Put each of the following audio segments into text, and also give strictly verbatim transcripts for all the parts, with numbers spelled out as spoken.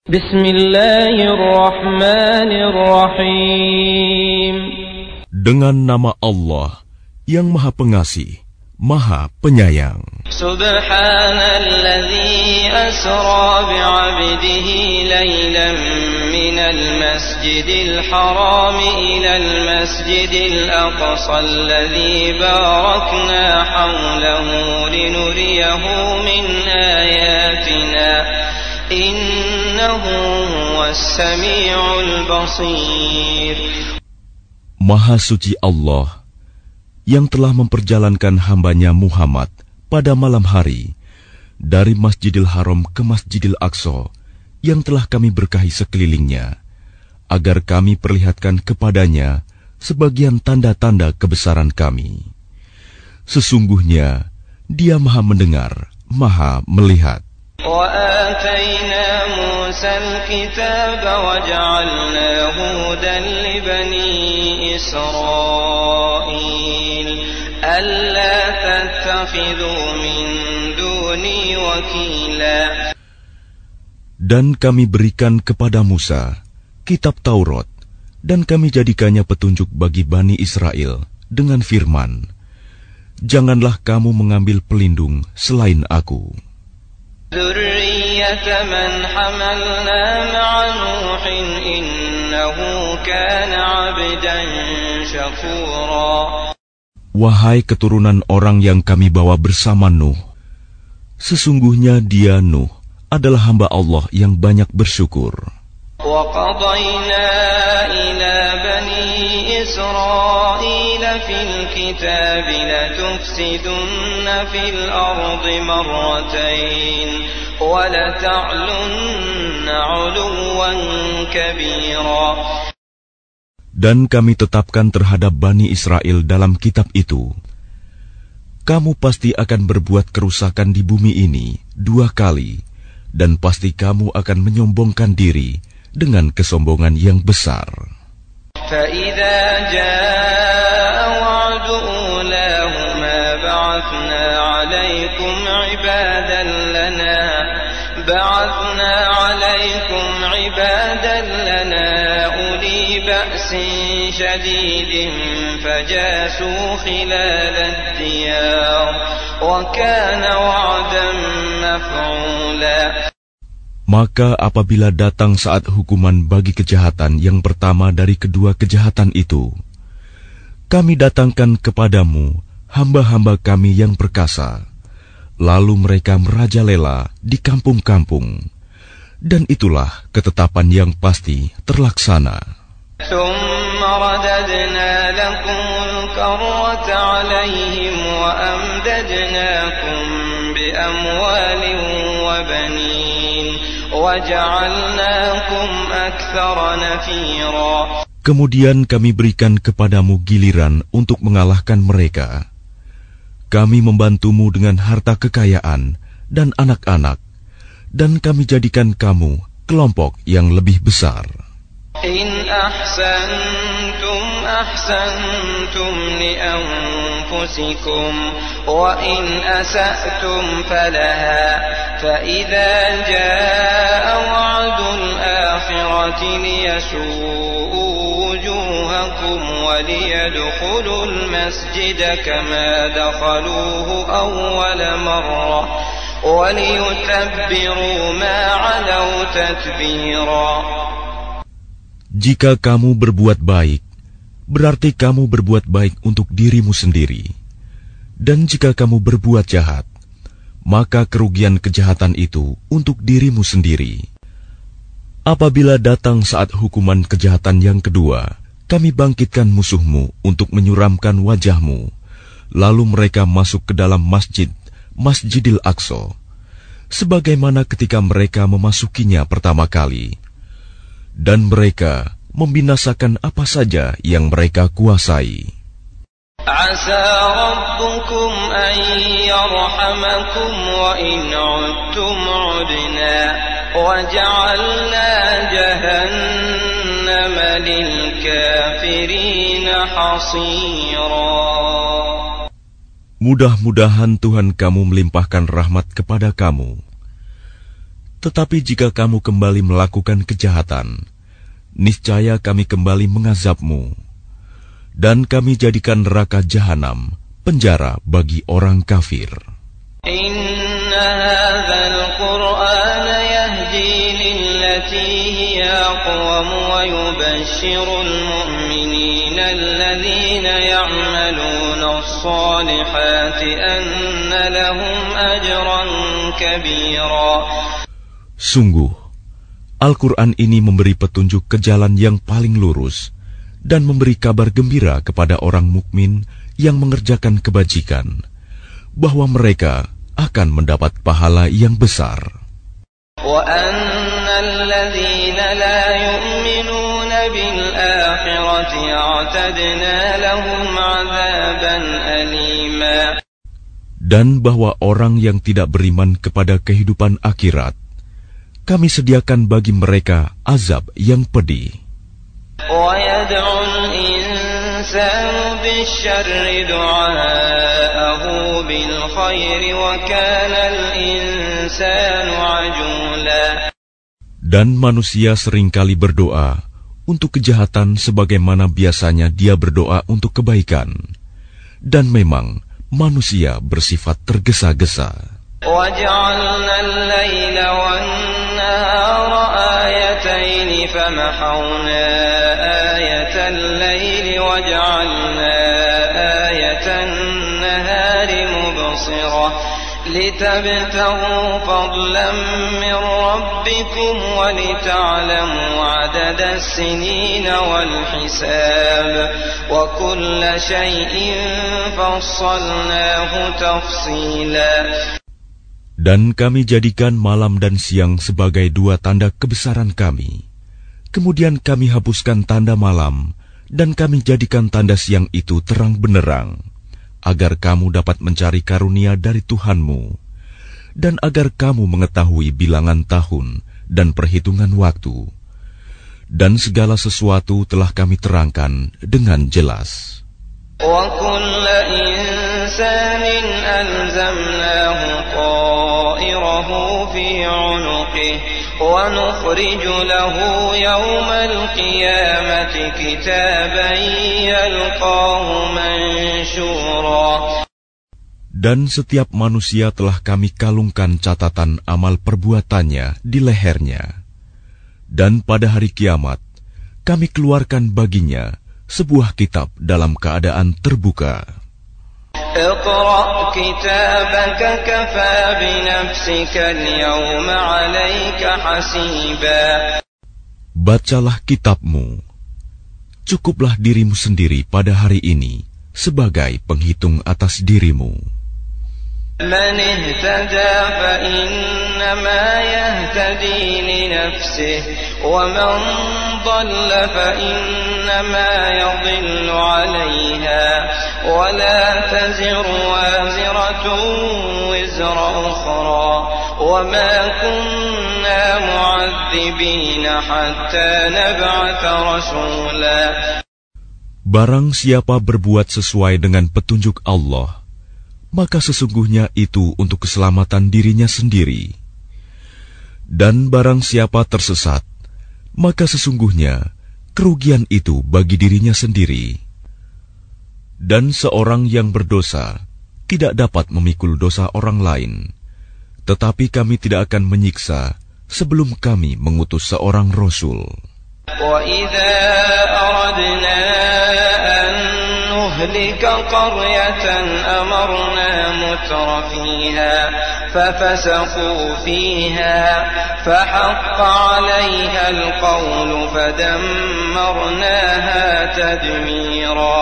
Bismillahirrahmanirrahim. Dengan nama Allah yang Maha Pengasih, Maha Penyayang. Subhanalladzi asra bi'abdihi laylan minal masjidil haram ilal masjidil aqsa alladzi barakna hawlahu linuriyahu min ayatina innahu huwas sami'ul basir. Maha suci Allah yang telah memperjalankan hambanya Muhammad pada malam hari dari Masjidil Haram ke Masjidil Aqsa yang telah kami berkahi sekelilingnya, agar kami perlihatkan kepadanya sebagian tanda-tanda kebesaran kami. Sesungguhnya Dia Maha mendengar, Maha melihat. وآتينا موسى الكتاب وجعلناه هدى لبني إسرائيل ألا تتخذوا من دوني وكيلا. Dan kami berikan kepada Musa kitab Taurat, dan kami jadikannya petunjuk bagi Bani Israel dengan firman, janganlah kamu mengambil pelindung selain aku. ذرية من حملنا مع نوح إنه كان عبدا شكورا. Wahai keturunan orang yang kami bawa bersama Nuh, sesungguhnya dia Nuh adalah hamba Allah yang banyak bersyukur. وقضينا إلى بني إسرائيل في الكتاب لتفسدن في الأرض مرتين ولتعلن علوا كبيرا. Dan kami tetapkan terhadap Bani Israel dalam kitab itu, kamu pasti akan berbuat kerusakan di bumi ini dua kali, dan pasti kamu akan menyombongkan diri dengan kesombongan yang besar. فَإِذَا جَاءَ وَعْدُ أُولَاهُمَا بَعَثْنَا عَلَيْكُمْ عِبَادًا لَنَا بَعَثْنَا عَلَيْكُمْ عِبَادًا لَنَا أُولِي بَأْسٍ شَدِيدٍ فَجَاسُوا خِلَالَ الدِّيَارِ وَكَانَ وَعْدًا مَفْعُولًا. Maka apabila datang saat hukuman bagi kejahatan yang pertama dari kedua kejahatan itu, kami datangkan kepadamu hamba-hamba kami yang perkasa, lalu mereka merajalela di kampung-kampung, dan itulah ketetapan yang pasti terlaksana. ثُمَّ رَدَدْنَا لَكُمُ الْكَرَّةَ عَلَيْهِمْ وَأَمْدَدْنَاكُمْ بِأَمْوَالٍ وَبَنِينَ وَجَعَلْنَاكُمْ أَكْثَرَ نَفِيرًا. Kemudian kami berikan kepadamu giliran untuk mengalahkan mereka. Kami membantumu dengan harta kekayaan dan anak-anak, dan kami jadikan kamu kelompok yang lebih besar. إن أحسنتم أحسنتم لأنفسكم وإن أسأتم فلها فإذا جاء وعد الآخرة ليسوءوا وجوهكم وليدخلوا المسجد كما دخلوه أول مرة وليتبروا ما علوا تتبيرا. Jika kamu berbuat baik, berarti kamu berbuat baik untuk dirimu sendiri. Dan jika kamu berbuat jahat, maka kerugian kejahatan itu untuk dirimu sendiri. Apabila datang saat hukuman kejahatan yang kedua, kami bangkitkan musuhmu untuk menyuramkan wajahmu, lalu mereka masuk ke dalam masjid, Masjidil Aqsa, sebagaimana ketika mereka memasukinya pertama kali. Dan mereka membinasakan apa saja yang mereka kuasai. Asa rabbukum an yarhamakum wa in 'udtum 'udna wa ja'alna jahannama lil kafirin hasira. Mudah-mudahan Tuhan kamu melimpahkan rahmat kepada kamu. Tetapi jika kamu kembali melakukan kejahatan, niscaya kami kembali mengazabmu, dan kami jadikan neraka jahanam penjara bagi orang kafir. Inna hadzal Qur'ana yahdi lillati hiya aqwam wa yubashshirul mu'minina alladhina ya'maluna as-salihati anna lahum ajran kabira. Sungguh, Al-Quran ini memberi petunjuk ke jalan yang paling lurus dan memberi kabar gembira kepada orang mukmin yang mengerjakan kebajikan, bahwa mereka akan mendapat pahala yang besar. وَأَنَّ الَّذِينَ لَا يُؤْمِنُونَ بِالْآخِرَةِ أَعْتَدْنَا لَهُمْ عَذَابًا أَلِيمًا. Dan bahwa orang yang tidak beriman kepada kehidupan akhirat, kami sediakan bagi mereka azab yang pedih. وَيَدْعُ الْإِنسَانُ بِالشَّرِّ دُعَاءَهُ بِالْخَيْرِ وَكَانَ الْإِنسَانُ عَجُولًا. Dan manusia seringkali berdoa untuk kejahatan sebagaimana biasanya dia berdoa untuk kebaikan. Dan memang manusia bersifat tergesa-gesa. وَجَعَلْنَا اللَّيْلَ وَالنَّهَارَ آيَتَيْنِ فَمَحَوْنَا آيَةَ اللَّيْلِ وَجَعَلْنَا آيَةَ النَّهَارِ مُبْصِرَةً لِتَبْتَغُوا فَضْلًا مِّن رَّبِّكُمْ وَلِتَعْلَمُوا عَدَدَ السِّنِينَ وَالْحِسَابَ وَكُلَّ شَيْءٍ فَصَّلْنَاهُ تَفْصِيلًا. Dan kami jadikan malam dan siang sebagai dua tanda kebesaran kami. Kemudian kami hapuskan tanda malam, dan kami jadikan tanda siang itu terang benderang, agar kamu dapat mencari karunia dari Tuhanmu, dan agar kamu mengetahui bilangan tahun dan perhitungan waktu. Dan segala sesuatu telah kami terangkan dengan jelas. وَكُلَّ إِنسَانٍ أَلْزَمْنَاهُ طَائِرَهُ فِي عُنُقِهِ وَنُخْرِجُ لَهُ يَوْمَ الْقِيَامَةِ كِتَابًا يَلْقَاهُ مَنشُورًا. Dan setiap manusia telah kami kalungkan catatan amal perbuatannya di lehernya. Dan pada hari kiamat, kami keluarkan baginya sebuah kitab dalam keadaan terbuka. اقرأ كتابك كفى بنفسك اليوم عليك حسيبا. Bacalah kitabmu. Cukuplah dirimu sendiri pada hari ini sebagai penghitung atas dirimu. من اهتدى فإنما يهتدي لنفسه ومن ضل فإنما يضل عليها ولا تزر وازرة وزر أخرى وما كنا معذبين حتى نبعث رسولا. Barang siapa berbuat sesuai dengan petunjuk Allah, maka sesungguhnya itu untuk keselamatan dirinya sendiri. Dan barang siapa tersesat, maka sesungguhnya kerugian itu bagi dirinya sendiri. Dan seorang yang berdosa tidak dapat memikul dosa orang lain, tetapi kami tidak akan menyiksa sebelum kami mengutus seorang Rasul. وَإِذَا أَرَدْنَا أَن نُّهْلِكَ قَرْيَةً أَمَرْنَا مُتْرَ فِيهَا فَفَسَقُوا فِيهَا فَحَقَّ عَلَيْهَا الْقَوْلُ فَدَمَّرْنَاهَا تَدْمِيرًا.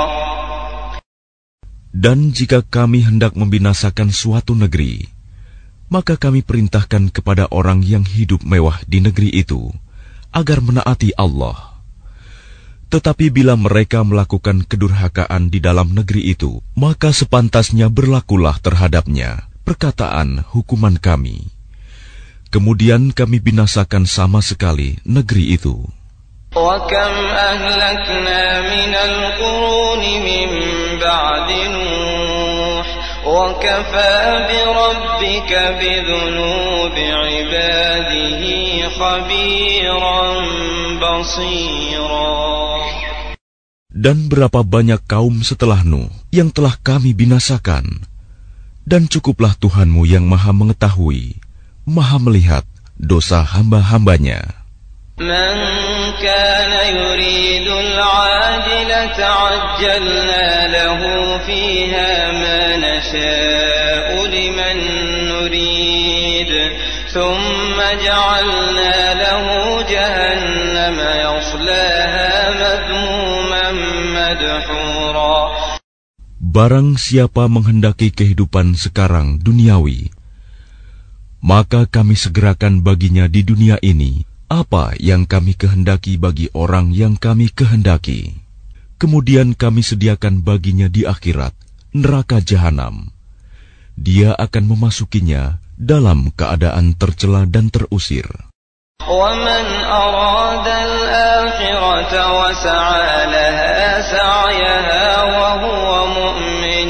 Dan jika kami hendak membinasakan suatu negeri, maka kami perintahkan kepada orang yang hidup mewah di negeri itu agar menaati Allah. Tetapi bila mereka melakukan kedurhakaan di dalam negeri itu, maka sepantasnya berlakulah terhadapnya perkataan hukuman kami. Kemudian kami binasakan sama sekali negeri itu. وَكَمْ أَهْلَكْنَا مِنَ الْقُرُونِ مِنْ بَعْدِ نُوحٍ وكفى بربك بذنوب عباده خبيرا بصيرا. Dan berapa banyak kaum setelah Nuh yang telah kami binasakan, dan cukuplah Tuhanmu yang maha mengetahui, maha melihat dosa hamba-hambanya. من كان يريد العاجلة عجلنا له فيها ما نشاء لمن نريد ثم جعلنا له جهنم يصلاها مذموما مدحورا. Barang siapa menghendaki kehidupan sekarang duniawi, maka kami segerakan baginya di dunia ini apa yang kami kehendaki bagi orang yang kami kehendaki. Kemudian kami sediakan baginya di akhirat neraka jahanam. Dia akan memasukinya dalam keadaan tercela dan terusir. وَمَنْ أَرَادَ الْآخِرَةَ وَسَعَى لَهَا سَعْيَهَا وَهُوَ مُؤْمِنٌ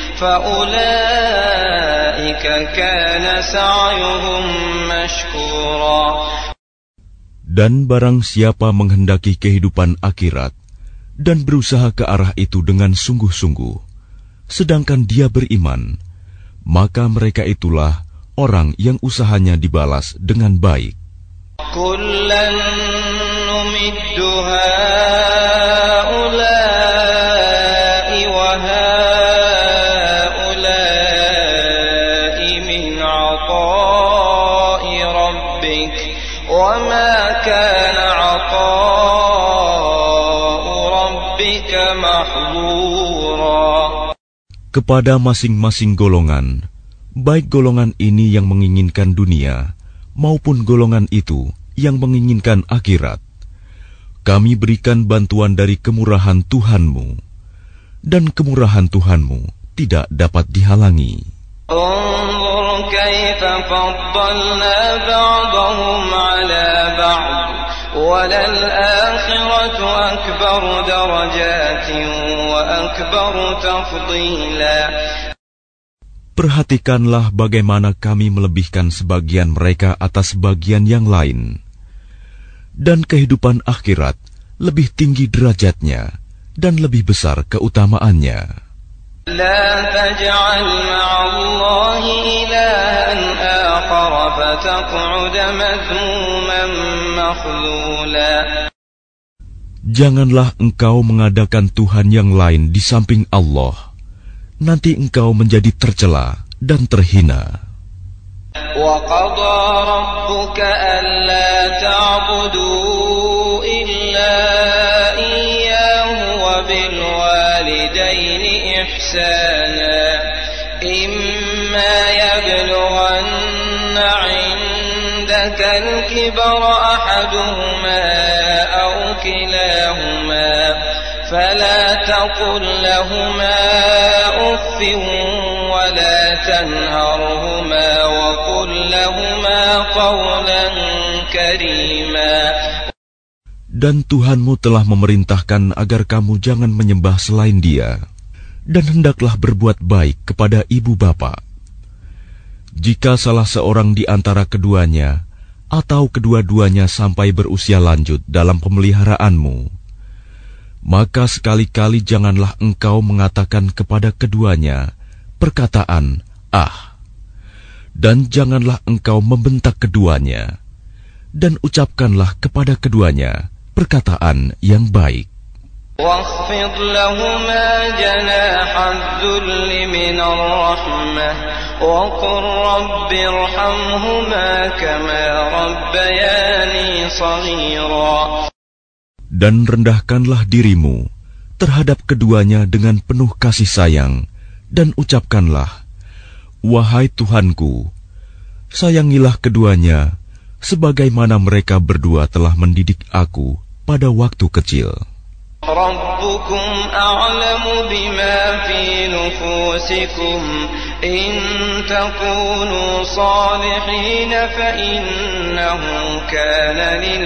فَأُولَئِكَ كَانَ سَعْيُهُمْ مَشْكُورًا. Dan barang siapa menghendaki kehidupan akhirat dan berusaha ke arah itu dengan sungguh-sungguh, sedangkan dia beriman, maka mereka itulah orang yang usahanya dibalas dengan baik. كُلًّا نُمِدُّ هَؤُلَاءِ وَهَؤُلَاءِ مِنْ عَطَاءِ رَبِّكَ وَمَا كَانَ عَطَاءُ رَبِّكَ مَحْظُورًا. Kepada masing-masing golongan, baik golongan ini yang menginginkan dunia maupun golongan itu yang menginginkan akhirat, kami berikan bantuan dari kemurahan Tuhanmu, dan kemurahan Tuhanmu tidak dapat dihalangi. انظر كيف فضلنا بعضهم على بعض وللآخرة أكبر درجات وأكبر تفضيلا. Perhatikanlah bagaimana kami melebihkan sebagian mereka atas bagian yang lain. Dan kehidupan akhirat lebih tinggi derajatnya dan lebih besar keutamaannya. لا تجعل مع الله إلها آخر فتقعد مذموما مخذولا. Janganlah engkau mengadakan Tuhan yang lain di samping Allah. Nanti engkau menjadi tercela dan terhina. وَقَضَى رَبُّكَ أَلَّا تَعْبُدُوا إِلَّا إِيَّاهُ وَبِالْوَالِدَيْنِ إِحْسَانًا إِمَّا يَبْلُغَنَّ عِندَكَ الْكِبَرَ أَحَدُهُمَا أَوْ كِلَاهُمَا فَلَا تَقُل لَّهُمَا أُفٍّ وَلَا تَنْهَرْهُمَا وَقُل لَّهُمَا قَوْلًا كَرِيمًا. Dan Tuhanmu telah memerintahkan agar kamu jangan menyembah selain Dia, dan hendaklah berbuat baik kepada ibu bapa. Jika salah seorang di antara keduanya atau kedua-duanya sampai berusia lanjut dalam pemeliharaanmu, maka sekali-kali janganlah engkau mengatakan kepada keduanya perkataan "ah", dan janganlah engkau membentak keduanya, dan ucapkanlah kepada keduanya perkataan yang baik. واخفض لهما جناح الذل من الرحمة وقل رب ارحمهما كما ربياني صغيرا. Dan rendahkanlah dirimu terhadap keduanya dengan penuh kasih sayang, dan ucapkanlah, wahai Tuhanku, sayangilah keduanya, sebagaimana mereka berdua telah mendidik aku pada waktu kecil. ربكم أعلم بما في نفوسكم إن تكونوا صالحين فإنه كان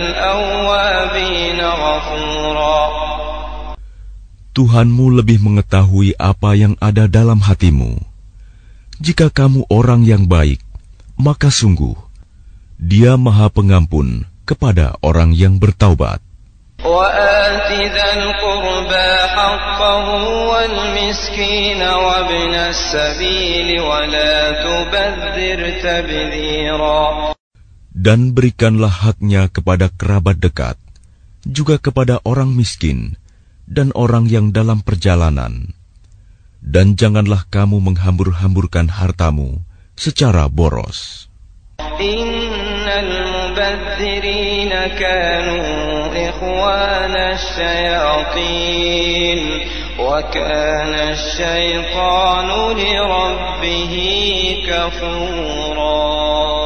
للأوابين غفورا. Tuhanmu lebih mengetahui apa yang ada dalam hatimu. Jika kamu orang yang baik, maka sungguh Dia Maha Pengampun kepada orang yang bertaubat. وَآتِ ذَا الْقُرْبَى حَقَّهُ وَالْمِسْكِينَ وَابْنَ السَّبِيلِ وَلَا تُبَذِّرْ تَبْذِيرًا. Dan berikanlah haknya kepada kerabat dekat, juga kepada orang miskin dan orang yang dalam perjalanan. Dan janganlah kamu menghambur-hamburkan hartamu secara boros. Innal mubadzirina kanu ikhwana asyayatin wa kana asyaitanu li rabbih kafura.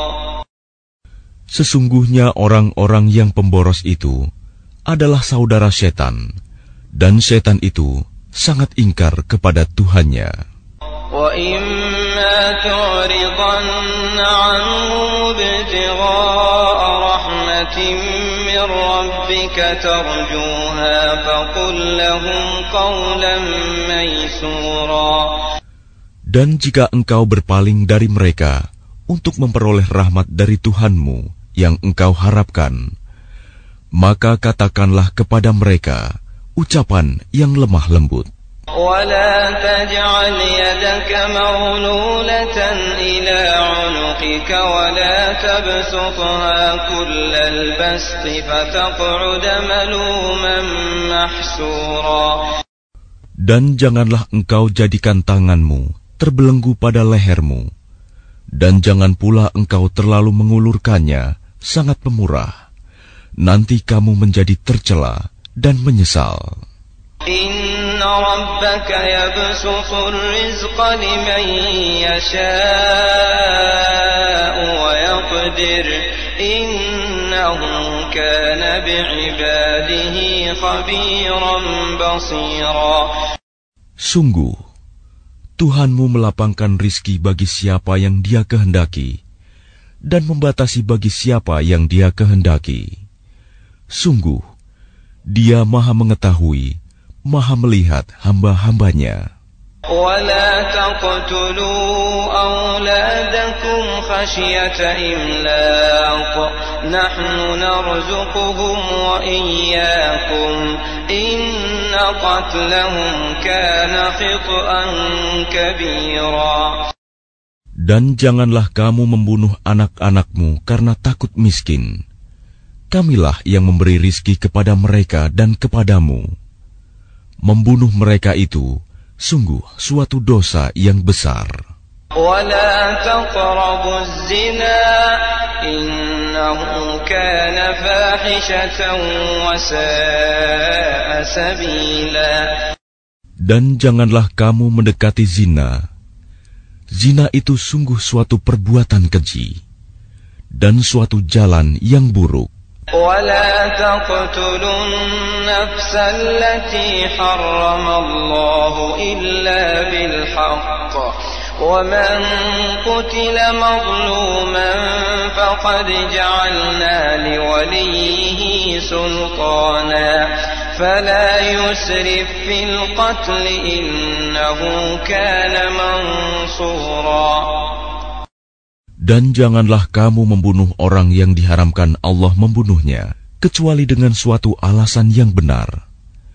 Sesungguhnya orang-orang yang pemboros itu adalah saudara setan, dan setan itu sangat ingkar kepada Tuhannya. وَإِمَّا تُعْرِضَنَّ عَنْهُمُ ابْتِغَاءَ رَحْمَةٍ مِّن رَّبِّكَ تَرْجُوهَا فَقُل لَّهُمْ قَوْلًا مَّيْسُورًا. Dan jika engkau berpaling dari mereka untuk memperoleh rahmat dari Tuhanmu yang engkau harapkan, maka katakanlah kepada mereka ucapan yang lemah lembut. وَلَا تَجْعَلْ يَدَكَ مَغْلُولَةً إِلَى عُنُقِكَ وَلَا تَبْسُطْهَا كُلَّ الْبَسْطِ فَتَقْعُدَ مَلُومًا مَحْسُورًا. Dan janganlah engkau jadikan tanganmu terbelenggu pada lehermu, dan jangan pula engkau terlalu mengulurkannya sangat pemurah. Nanti kamu menjadi tercela dan menyesal. Inna rabbaka yabsutu rizqa liman yasha'u wa yaqdir. Innahu kana bi'ibadihi khabiran basira. Sungguh, Tuhanmu melapangkan rizki bagi siapa yang Dia kehendaki, dan membatasi bagi siapa yang Dia kehendaki. Sungguh, Dia Maha Mengetahui, Maha Melihat hamba-hambanya. وَلَا تَقْتُلُوا أَوْلَادَكُمْ خَشْيَةَ إِمْلَاقٍ نَحْنُ نَرْزُقُهُمْ وَإِيَّاكُمْ إِنَّ قَتْلَهُمْ كَانَ خِطْئًا كَبِيرًا. Dan janganlah kamu membunuh anak-anakmu karena takut miskin. Kamilah yang memberi rizki kepada mereka dan kepadamu. Membunuh mereka itu sungguh suatu dosa yang besar. وَلَا تَقْرَبُوا الزِّنَا إِنَّهُ كَانَ فَاحِشَةً وَسَاءَ سَبِيلًا. Dan janganlah kamu mendekati zina. Zina itu sungguh suatu perbuatan keji dan suatu jalan yang buruk. وَلَا تَقْتُلُوا النَّفْسَ الَّتِي حَرَّمَ اللَّهُ إِلَّا بِالْحَقِّ وَمَنْ قُتِلَ مَظْلُومًا فَقَدْ جَعَلْنَا لِوَلِيِّهِ سُلْطَانًا فَلَا يُسْرِفْ فِي الْقَتْلِ إِنَّهُ كَانَ مَنْصُورًا. Dan janganlah kamu membunuh orang yang diharamkan Allah membunuhnya, kecuali dengan suatu alasan yang benar.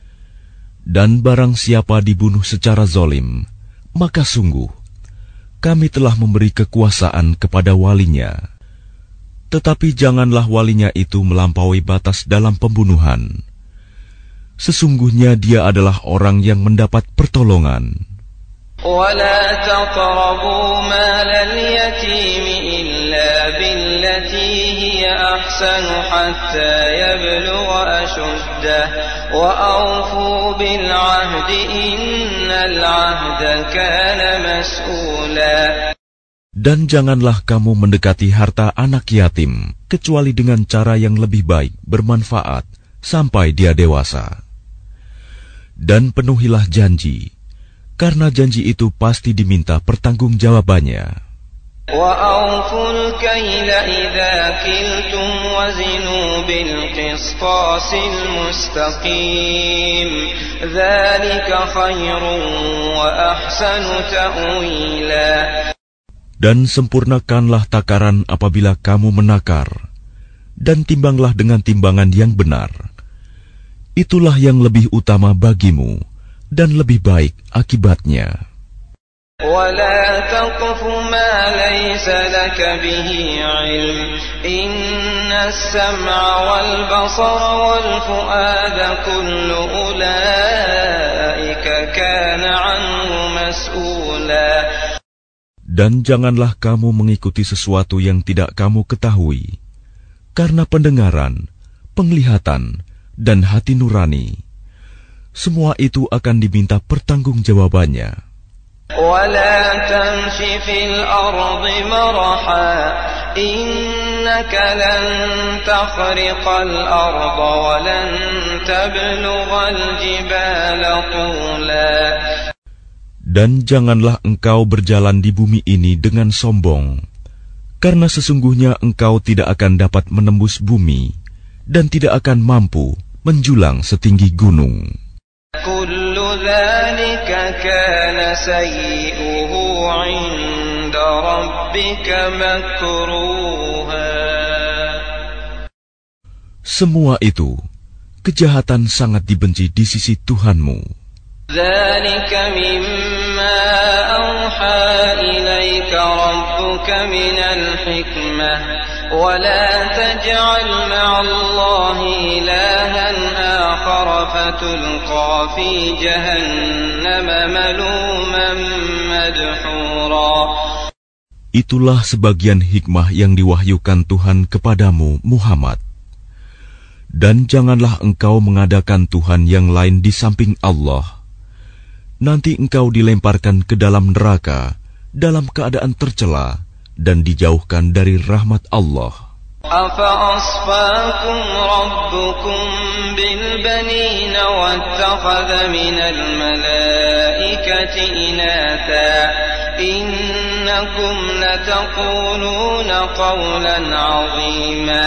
Dan barang siapa dibunuh secara zalim, maka sungguh, kami telah memberi kekuasaan kepada walinya. Tetapi janganlah walinya itu melampaui batas dalam pembunuhan. Sesungguhnya dia adalah orang yang mendapat pertolongan. وَلَا تَقْرَبُوا مَالَ الْيَتِيمِ إِلَّا بِالَّتِي هِيَ أَحْسَنُ حَتَّى يَبْلُغَ أَشُدَّهُ وَأَوْفُوا بِالْعَهْدِ إِنَّ الْعَهْدَ كَانَ مَسْئُولًا. Dan janganlah kamu mendekati harta anak yatim, kecuali dengan cara yang lebih baik, bermanfaat, sampai dia dewasa. Dan penuhilah janji, karena janji itu pasti diminta pertanggungjawabannya. وَأَوْفُوا الْكَيْلَ إِذَا كِلْتُمْ وَزِنُوا بِالْقِسْطَاسِ الْمُسْتَقِيمِ ذَلِكَ خَيْرٌ وَأَحْسَنُ تَأْوِيلًا. Dan sempurnakanlah takaran apabila kamu menakar, dan timbanglah dengan timbangan yang benar. Itulah yang lebih utama bagimu, dan lebih baik akibatnya. وَلَا تَقْفُ مَا لَيْسَ لَكَ بِهِ عِلْمٌ إِنَّ السَّمْعَ وَالْبَصَرَ وَالْفُؤَادَ كُلُّ أُولَئِكَ كَانَ عَنْهُ مَسْئُولًا. Dan janganlah kamu mengikuti sesuatu yang tidak kamu ketahui, karena pendengaran, penglihatan, dan hati nurani, semua itu akan diminta pertanggungjawabannya. وَلَا تَمْشِ فِي الْأَرْضِ مَرَحًا إِنَّكَ لَن تَخْرِقَ الْأَرْضَ وَلَن تَبْلُغَ الْجِبَالَ طُولًا. Dan janganlah engkau berjalan di bumi ini dengan sombong, karena sesungguhnya engkau tidak akan dapat menembus bumi dan tidak akan mampu menjulang setinggi gunung. كُلُّ ذَلِكَ كَانَ سَيِّئُهُ عِندَ رَبِّكَ مَكْرُوهًا. Semua itu, kejahatan sangat dibenci di sisi Tuhanmu. ذَلِكَ مِمَّا أَوْحَى إِلَيْكَ رَبُّكَ مِنَ الْحِكْمَةِ وَلَا تَجْعَلْ مَعَ اللَّهِ إِلَٰهًا آخَرَ فَتُلْقَىٰ فِي جَهَنَّمَ مَلُومًا مَدْحُورًا. Itulah sebagian hikmah yang diwahyukan Tuhan kepadamu, Muhammad. Dan janganlah engkau mengadakan Tuhan yang lain di samping Allah. Nanti engkau dilemparkan ke dalam neraka dalam keadaan tercela dan dijauhkan dari rahmat Allah. أَفَأَصْفَاكُمْ رَبُّكُمْ بِالْبَنِينَ وَاتَّخَذَ مِنَ الْمَلَائِكَةِ إِنَاثًا إِنَّكُمْ لَتَقُولُونَ قَوْلًا عَظِيمًا.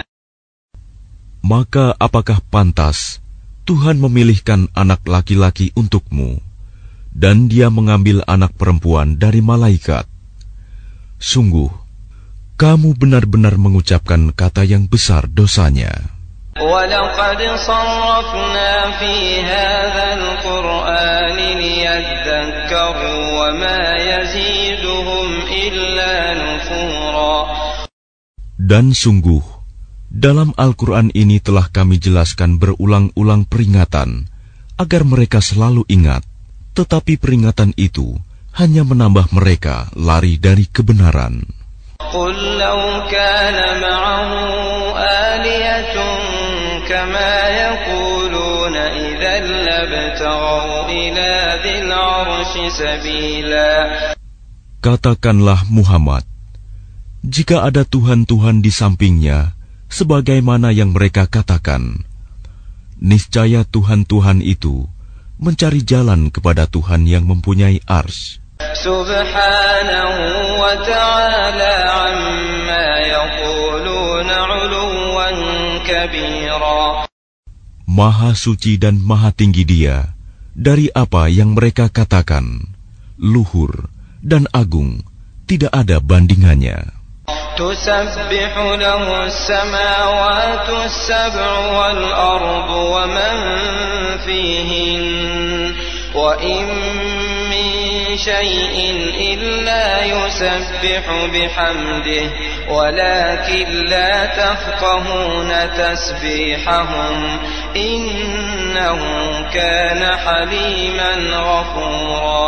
Maka apakah pantas Tuhan memilihkan anak laki-laki untukmu, dan Dia mengambil anak perempuan dari malaikat? Sungguh, kamu benar-benar mengucapkan kata yang besar dosanya. وَلَقَدْ صَرَّفْنَا فِي هَذَا الْقُرْآنِ لِيَذَّكَّرُوا وَمَا يَزِيدُهُمْ إِلَّا نُفُورًا. Dan sungguh, dalam Al-Quran ini telah kami jelaskan berulang-ulang peringatan agar mereka selalu ingat, tetapi peringatan itu hanya menambah mereka lari dari kebenaran. قُلْ لَوْ كَانَ مَعَهُ آلِهَةٌ كَمَا يَقُولُونَ إِذًا لَابْتَغَوْا إِلَى ذِي الْعَرْشِ سَبِيلًا. Katakanlah Muhammad, jika ada Tuhan-Tuhan di sampingnya, sebagaimana yang mereka katakan, niscaya Tuhan-Tuhan itu mencari jalan kepada Tuhan yang mempunyai arsy. Subhanahu wa ta'ala amma yaquluna 'uluwan kabira. Maha suci dan maha tinggi Dia dari apa yang mereka katakan, luhur dan agung, tidak ada bandingannya. Tusabbihu lahu as-samawati as-sab'u wal-ardu wa man fihin wa in min shay'in illa yusabbihu bihamdihi walakin la tafqahuna tasbihahum innahu kana haliman ghafura.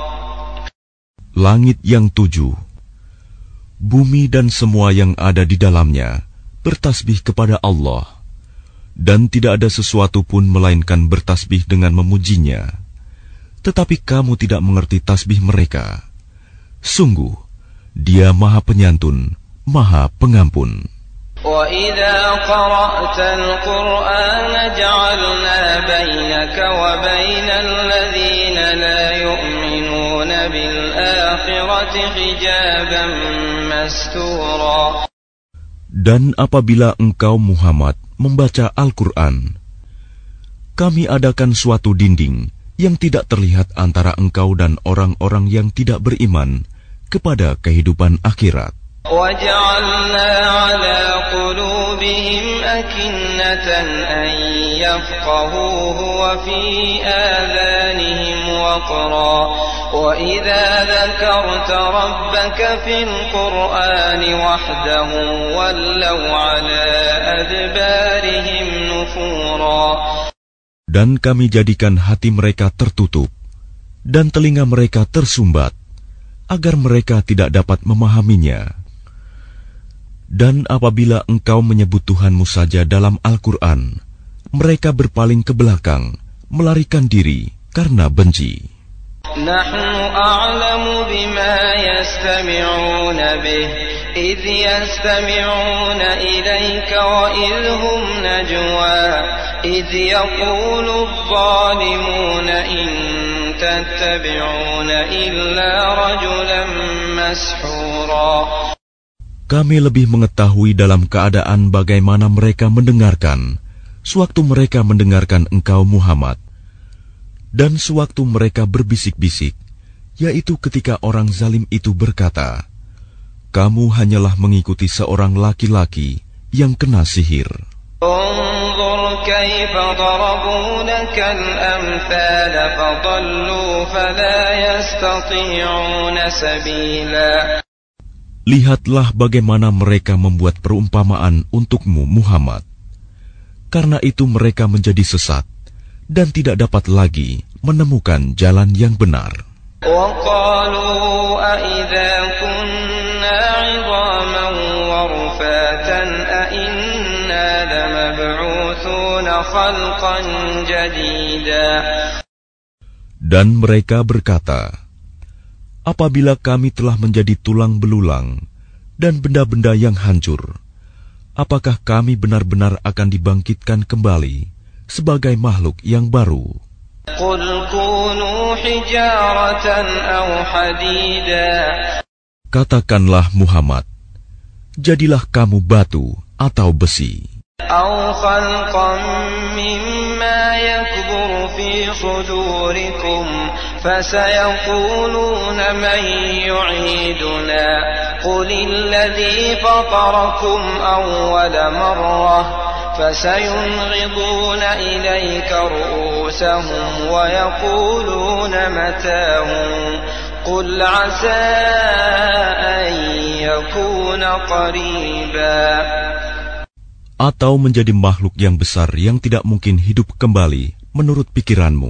Langit yang tujuh, bumi dan semua yang ada di dalamnya bertasbih kepada Allah, dan tidak ada sesuatu pun melainkan bertasbih dengan memujinya. Tetapi kamu tidak mengerti tasbih mereka. Sungguh, Dia Maha Penyantun, Maha Pengampun. وَإِذَا قَرَأْتَ الْقُرْآنَ جَعَلْنَا بَيْنَكَ وَبَيْنَ الَّذِينَ لَا يُؤْمِنُونَ بِالْآخِرَةِ حِجَابًا مَسْتُورًا. Dan apabila engkau Muhammad membaca Al-Quran, kami adakan suatu dinding yang tidak terlihat antara engkau dan orang-orang yang tidak beriman kepada kehidupan akhirat. وَجَعَلْنَا عَلَى قُلُوبِهِمْ أَكِنَّةً أَن يَفْقَهُوهُ وَفِي آذَانِهِمْ وَقْرًا وَإِذَا ذَكَرْتَ رَبَّكَ فِي الْقُرْآنِ وَحْدَهُ وَلَّوْا عَلَى أَدْبَارِهِمْ نُفُورًا. Dan kami jadikan hati mereka tertutup dan telinga mereka tersumbat agar mereka tidak dapat memahaminya. Dan apabila engkau menyebut Tuhanmu saja dalam Al-Quran, mereka berpaling ke belakang, melarikan diri karena benci. Nahnu a'lamu bima yastami'una bih, idh yastami'una ilayka wa idhum najwa, idh yaqulu adh-dhalimuna in tattabi'una illa rajulan mashhura. Kami lebih mengetahui dalam keadaan bagaimana mereka mendengarkan, sewaktu mereka mendengarkan engkau Muhammad, dan sewaktu mereka berbisik-bisik, yaitu ketika orang zalim itu berkata, kamu hanyalah mengikuti seorang laki-laki yang kena sihir. انظر كيف ضربوا لك الأمثال فضلوا فلا يستطيعون سبيلا. Lihatlah bagaimana mereka membuat perumpamaan untukmu Muhammad. Karena itu mereka menjadi sesat dan tidak dapat lagi menemukan jalan yang benar. وَقَالُوا أَإِذَا كُنَّا عِظَامًا وَرُفَاتًا أَإِنَّا لَمَبْعُوثُونَ خَلْقًا جَدِيدًا. Dan mereka berkata, apabila kami telah menjadi tulang belulang dan benda-benda yang hancur, apakah kami benar-benar akan dibangkitkan kembali sebagai makhluk yang baru? قُلْ كُونُوا حِجَارَةً أَوْ حَدِيدًا. Katakanlah Muhammad, jadilah kamu batu atau besi. أَوْ خَلْقًا مِّمَّا يَكْبُرُ فِي صُدُورِكُمْ فَسَيَقُولُونَ مَن يُعِيدُنَا قُلِ الَّذِي فَطَرَكُمْ أَوَّلَ مَرَّةٍ فَسَيُنْغِضُونَ إِلَيْكَ رُءُوسَهُمْ وَيَقُولُونَ مَتَىٰ قُلْ عَسَىٰ أَن يَكُونَ قَرِيبًا. Atau menjadi makhluk yang besar yang tidak mungkin hidup kembali menurut pikiranmu.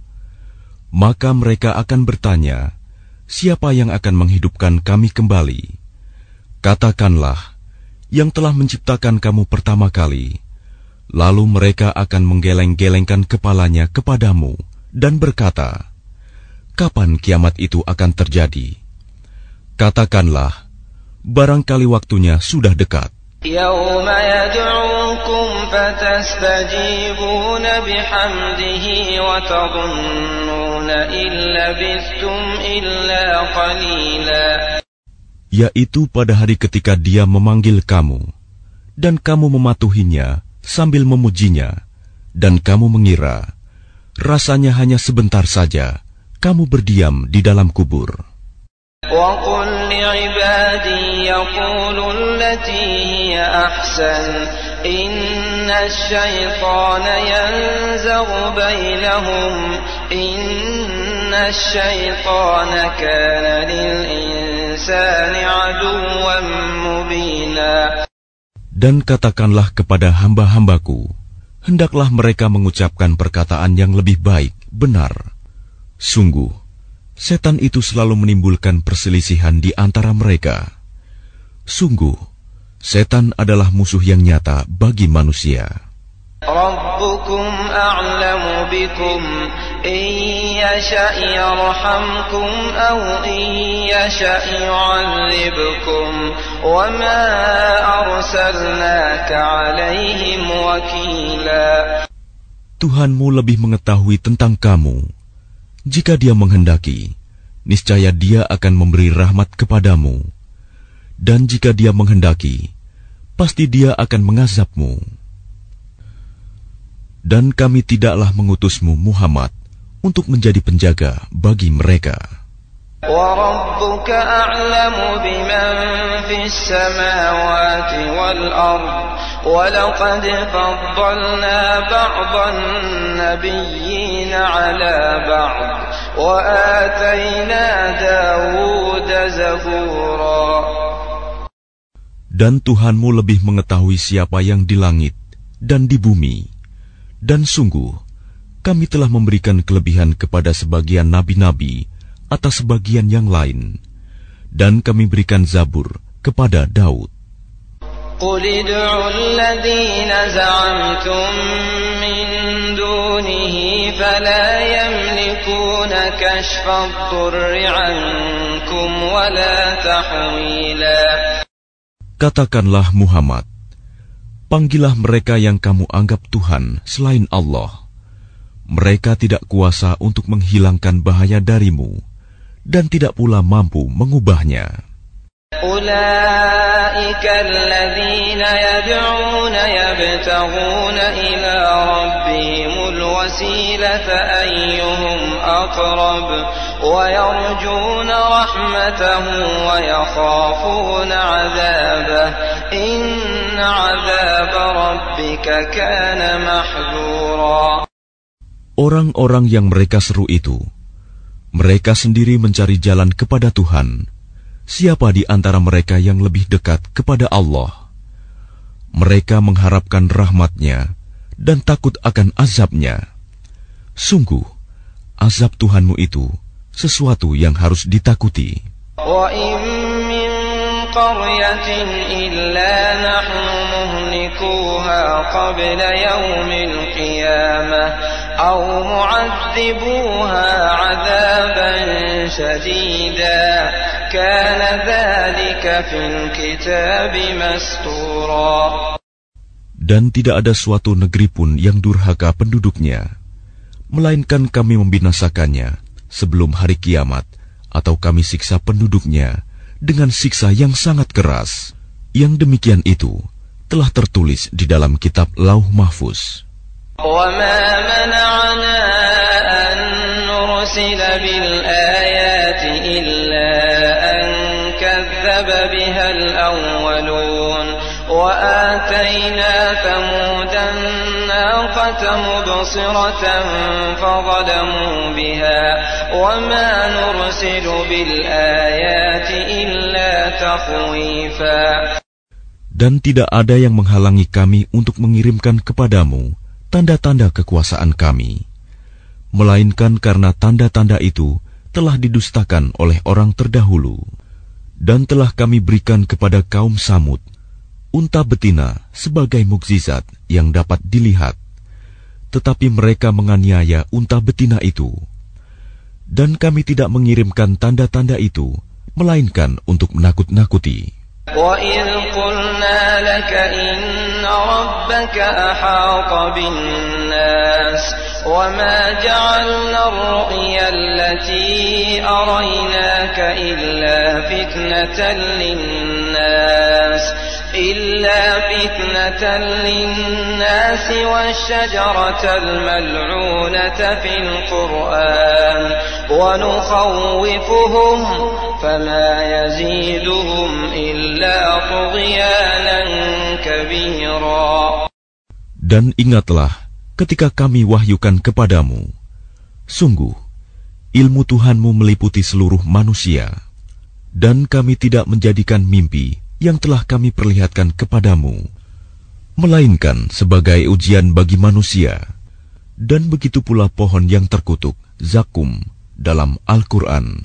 Maka mereka akan bertanya, siapa yang akan menghidupkan kami kembali? Katakanlah, yang telah menciptakan kamu pertama kali. Lalu mereka akan menggeleng-gelengkan kepalanya kepadamu dan berkata, kapan kiamat itu akan terjadi? Katakanlah, barangkali waktunya sudah dekat. يَوْمَ يَدْعُوكُمْ فَتَسْتَجِيبُونَ بِحَمْدِهِ وَتَظُنُّونَ إِن لَّبِثْتُمْ إِلَّا قَلِيلًا. Yaitu pada hari ketika dia memanggil kamu, dan kamu mematuhinya sambil memujinya, dan kamu mengira, rasanya hanya sebentar saja kamu berdiam di dalam kubur. وَقُلْ لِعِبَادِي يَقُولُوا الَّتِي هِيَ أَحْسَنُ إِنَّ الشَّيْطَانَ يَنزَغُ بَيْنَهُمْ إِنَّ الشَّيْطَانَ كَانَ لِلْإِنسَانِ عَدُوًّا مُبِينًا. Dan katakanlah kepada hamba-hambaku, hendaklah mereka mengucapkan perkataan yang lebih baik, benar. Sungguh, setan itu selalu menimbulkan perselisihan di antara mereka. Sungguh, setan adalah musuh yang nyata bagi manusia. Rabbukum a'lamu bikum in yasha' yarhamkum aw in yasha' yu'adzibkum wa ma arsalnaka 'alaihim wakila. Tuhanmu lebih mengetahui tentang kamu. Jika dia menghendaki, niscaya dia akan memberi rahmat kepadamu. Dan jika dia menghendaki, pasti dia akan mengazabmu. Dan kami tidaklah mengutusmu Muhammad untuk menjadi penjaga bagi mereka. وَرَبُّكَ أَعْلَمُ بِمَنْ فِي السَّمَاوَاتِ وَالْأَرْضِ وَلَقَدْ فَضَّلْنَا بَعْضَ النَّبِيِّينَ عَلَى بَعْضٍ وَآتَيْنَا دَاوُودَ زَبُورًا. Dan Tuhanmu lebih mengetahui siapa yang di langit dan di bumi. Dan sungguh, kami telah memberikan kelebihan kepada sebagian nabi-nabi atas sebagian yang lain, dan kami berikan Zabur kepada Daud. قُلِ ادْعُوا الَّذِينَ زَعَمْتُم مِّن دُونِهِ فَلَا يَمْلِكُونَ كَشْفَ الضُّرِّ عَنكُمْ وَلَا تَحْوِيلًا. Katakanlah Muhammad, panggillah mereka yang kamu anggap Tuhan selain Allah. Mereka tidak kuasa untuk menghilangkan bahaya darimu, dan tidak pula mampu mengubahnya. Ulaika alladhina yad'una yabtaghuna ila rabbihimul wasilata ayyuhum aqrab wa yarjuna rahmatahu wa yakhafuna 'adzabahu inna 'adzaba rabbika kana mahdhura. Orang-orang yang mereka seru itu, mereka sendiri mencari jalan kepada Tuhan. Siapa di antara mereka yang lebih dekat kepada Allah? Mereka mengharapkan rahmat-Nya dan takut akan azab-Nya. Sungguh, azab Tuhanmu itu sesuatu yang harus ditakuti. Wa in min qaryatin illa nahnu muhlikuha qabla yaumil qiyamah aw mu'adzibuha 'adzaban shadida kana dzalika fil kitabi mastura. Dan tidak ada suatu negeri pun yang durhaka penduduknya, melainkan kami membinasakannya sebelum hari kiamat, atau kami siksa penduduknya dengan siksa yang sangat keras. Yang demikian itu telah tertulis di dalam kitab Lauh Mahfuz. وَمَا مَنَعَنَا أَن نُرْسِلَ بِالْآيَاتِ إِلَّا أَن كَذَّبَ بِهَا الْأَوَّلُونَ وَآتَيْنَا ثَمُودَ النَّاقَةَ مُبْصِرَةً فَظَلَمُوا بِهَا وَمَا نُرْسِلُ بِالْآيَاتِ إِلَّا تَخْوِيفًا. Dan tidak ada yang menghalangi kami untuk mengirimkan kepadamu tanda-tanda kekuasaan kami, melainkan karena tanda-tanda itu telah didustakan oleh orang terdahulu. Dan telah kami berikan kepada kaum Samud unta betina sebagai mukjizat yang dapat dilihat, tetapi mereka menganiaya unta betina itu. Dan kami tidak mengirimkan tanda-tanda itu, melainkan untuk menakut-nakuti. وَإِذْ قُلْنَا لَكَ إِنَّ رَبَّكَ أَحَاطَ بِالنَّاسِ وَمَا جَعَلْنَا الرُّؤْيَا الَّتِي أَرَيْنَاكَ إِلَّا فِتْنَةً لِلنَّاسِ إِلَّا فِتْنَةً لِلنَّاسِ وَالشَّجَرَةَ الْمَلْعُونَةَ فِي الْقُرْآنِ وَنُخَوِّفُهُمْ فَمَا يَزِيدُهُمْ إِلَّا طُغْيَانًا كَبِيرًا. Dan ingatlah ketika kami wahyukan kepadamu, sungguh ilmu Tuhanmu meliputi seluruh manusia, dan kami tidak menjadikan mimpi yang telah kami perlihatkan kepadamu, melainkan sebagai ujian bagi manusia. Dan begitu pula pohon yang terkutuk, zakum, dalam Al-Quran.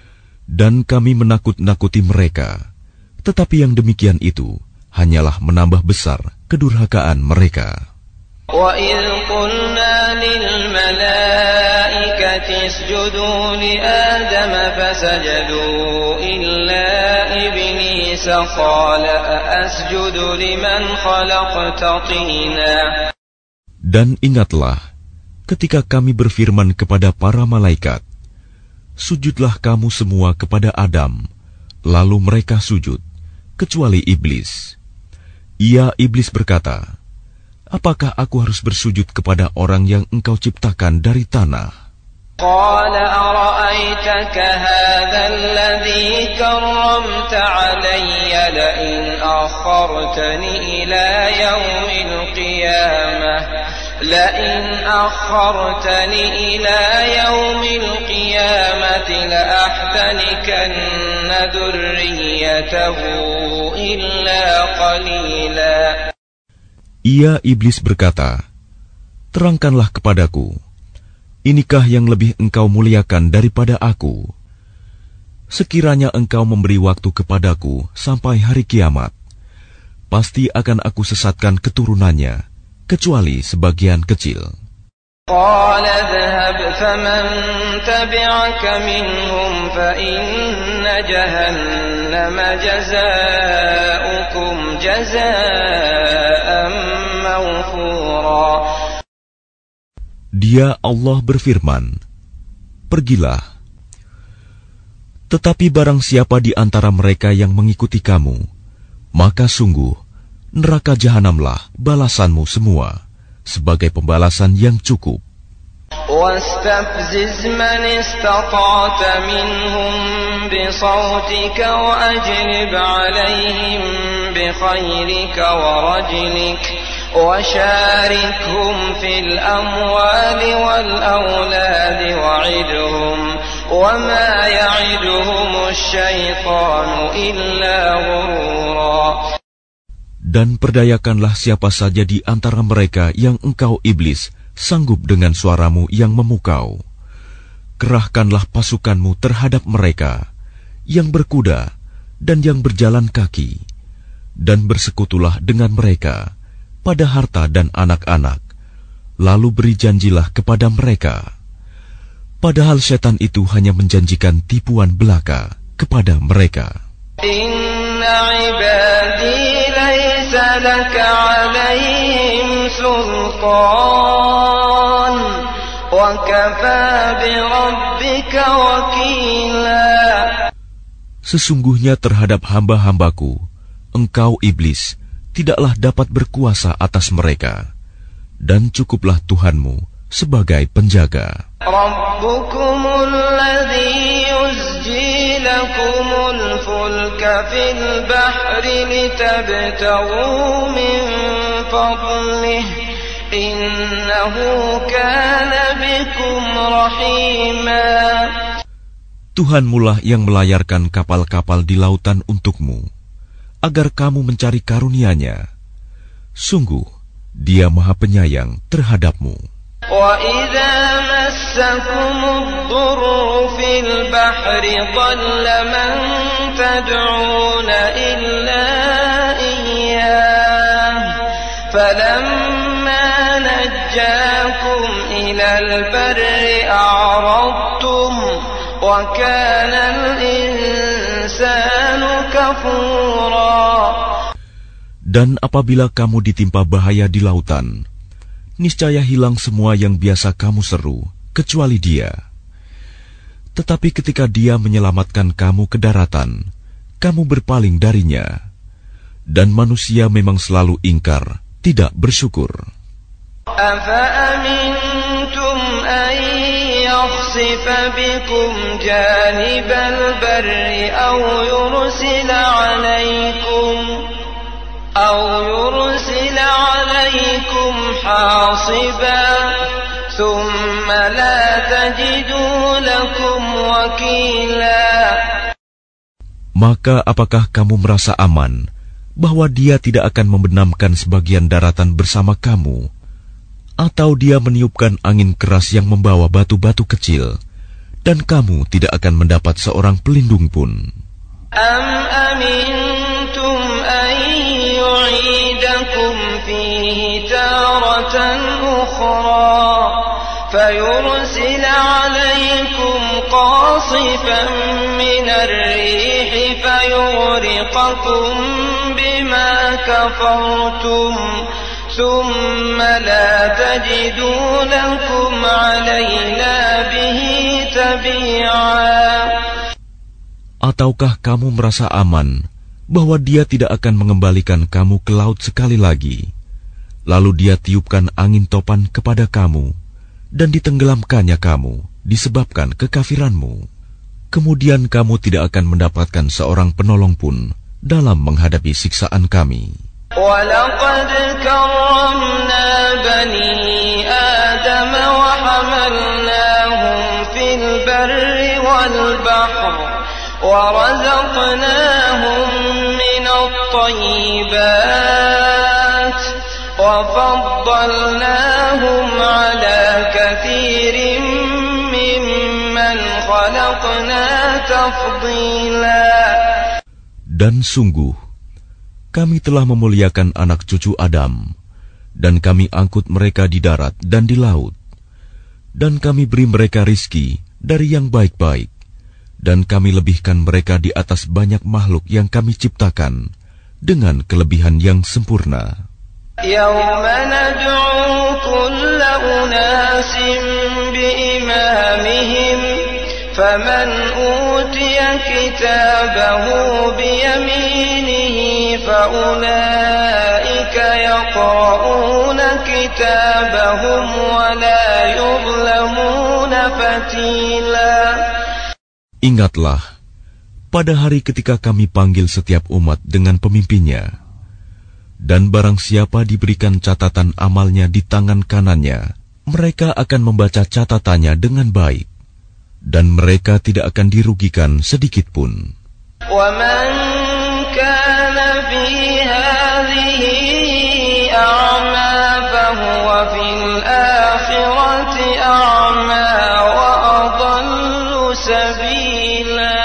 Dan kami menakut-nakuti mereka, tetapi yang demikian itu hanyalah menambah besar kedurhakaan mereka. وَإِذْ قُلْنَا لِلْمَلَائِكَةِ اسْجُدُوا لِآدَمَ فَسَجَدُوا إِلَّا إِبْلِيسَ قَالَ أَأَسْجُدُ لِمَنْ خَلَقْتَ طِينًا. Dan ingatlah ketika kami berfirman kepada para malaikat, sujudlah kamu semua kepada Adam. Lalu mereka sujud, kecuali iblis. Ia iblis berkata, apakah aku harus bersujud kepada orang yang engkau ciptakan dari tanah? قال أرأيتك هذا الذي كرمت علي لئن أخرتني إلى يوم القيامة لئن أخرتني إلى يوم القيامة لأحتنكن ذريته إلا قليلا. Ia iblis berkata, terangkanlah kepadaku, inikah yang lebih engkau muliakan daripada aku? Sekiranya engkau memberi waktu kepadaku sampai hari kiamat, pasti akan aku sesatkan keturunannya, kecuali sebagian kecil. قال اذهب فمن تبعك منهم فإن جهنم جزاؤكم جزاء موفورا. Dia Allah berfirman, pergilah. Tetapi barang siapa di antara mereka yang mengikuti kamu, maka sungguh neraka jahanamlah balasanmu semua, sebagai pembalasan yang cukup. واستفزز من استطعت منهم بصوتك وأجلب عليهم بخيلك ورجلك وشاركهم في الأموال والأولاد وعدهم وما يعدهم الشيطان إلا غرورا. Dan perdayakanlah siapa saja di antara mereka yang engkau iblis sanggup dengan suaramu yang memukau. Kerahkanlah pasukanmu terhadap mereka yang berkuda dan yang berjalan kaki, dan bersekutulah dengan mereka pada harta dan anak-anak, lalu beri janjilah kepada mereka. Padahal setan itu hanya menjanjikan tipuan belaka kepada mereka. Inna ibadi laysa laka alaihim sultan wa kafa bi rabbika wakila. Sesungguhnya terhadap hamba-hambaku, engkau iblis tidaklah dapat berkuasa atas mereka, dan cukuplah Tuhanmu sebagai penjaga. Rabbukumul ladzi yusji lakumul fulka fil bahri litabtaghu min fadlihi innahu kana bikum rahima. Tuhanmulah yang melayarkan kapal-kapal di lautan untukmu, agar kamu mencari karunia-Nya. Sungguh, Dia Maha Penyayang terhadapmu. وَإِذَا مَسَّكُمُ الضُّرُّ فِي الْبَحْرِ ضَلَّ مَن تَدْعُونَ إِلَّا إِيَّاهُ فَلَمَّا نَجَّاكُمْ إِلَى الْبَرِّ أَعْرَضْتُمْ وَكَانَ الْإِنسَانُ كَفُورًا. Dan apabila kamu ditimpa bahaya di lautan, niscaya hilang semua yang biasa kamu seru, kecuali Dia. Tetapi ketika Dia menyelamatkan kamu ke daratan, kamu berpaling darinya. Dan manusia memang selalu ingkar, tidak bersyukur. أَفَأَمِنْتُمْ أَنْ يَخْسِفَ بِكُمْ جَانِبَ الْبَرِّ أَوْ يُرْسِلَ عَلَيْكُمْ أَوْ يُرْسِلَ عَلَيْكُمْ حَاصِبًا ثُمَّ لَا تَجِدُوا لَكُمْ وَكِيلًا. Maka apakah kamu merasa aman bahwa Dia tidak akan membenamkan sebagian daratan bersama kamu, atau Dia meniupkan angin keras yang membawa batu-batu kecil, dan kamu tidak akan mendapat seorang pelindung pun? Am amintum an yu'idakum fihi taratan ukhra fayursil 'alaykum qasifan min ar-rih fayughriqakum bima kafartum thumma la tajidu lakum 'alayna bihi tabi'a. Ataukah kamu merasa aman bahwa Dia tidak akan mengembalikan kamu ke laut sekali lagi, lalu Dia tiupkan angin topan kepada kamu dan ditenggelamkannya kamu disebabkan kekafiranmu. Kemudian kamu tidak akan mendapatkan seorang penolong pun dalam menghadapi siksaan kami. وَلَقَدْ كَرَّمْنَا بَنِي آدَمَ وَحَمَلْنَاهُمْ فِي الْبَرِّ وَالْبَحْرِ وَرَزَقْنَاهُمْ مِنَ الطَّيِّبَاتِ وَفَضَّلْنَاهُمْ عَلَى كَثِيرٍ مِّمَّنْ خَلَقْنَا تَفْضِيلًا. Dan sungguh, kami telah memuliakan anak cucu Adam, dan kami angkut mereka di darat dan di laut, dan kami beri mereka rizki dari yang baik-baik, dan kami lebihkan mereka di atas banyak makhluk yang kami ciptakan dengan kelebihan yang sempurna. يَوْمَ نَدْعُو كُلَّ أُنَاسٍ بِإِمَامِهِمْ فَمَنْ أُوتِيَ كِتَابَهُ بِيَمِينِهِ فَأُولَئِكَ يَقْرَؤُونَ كِتَابَهُمْ وَلَا يُظْلَمُونَ فَتِيلًا. Ingatlah, pada hari ketika kami panggil setiap umat dengan pemimpinnya, dan barang siapa diberikan catatan amalnya di tangan kanannya, mereka akan membaca catatannya dengan baik, dan mereka tidak akan dirugikan sedikit pun. وَمَنْ كَانَ فِي هَذِهِ أَعْمَى فَهُوَ فِي الْآخِرَةِ أَعْمَى وَأَضَلُّ سَبِيلًا.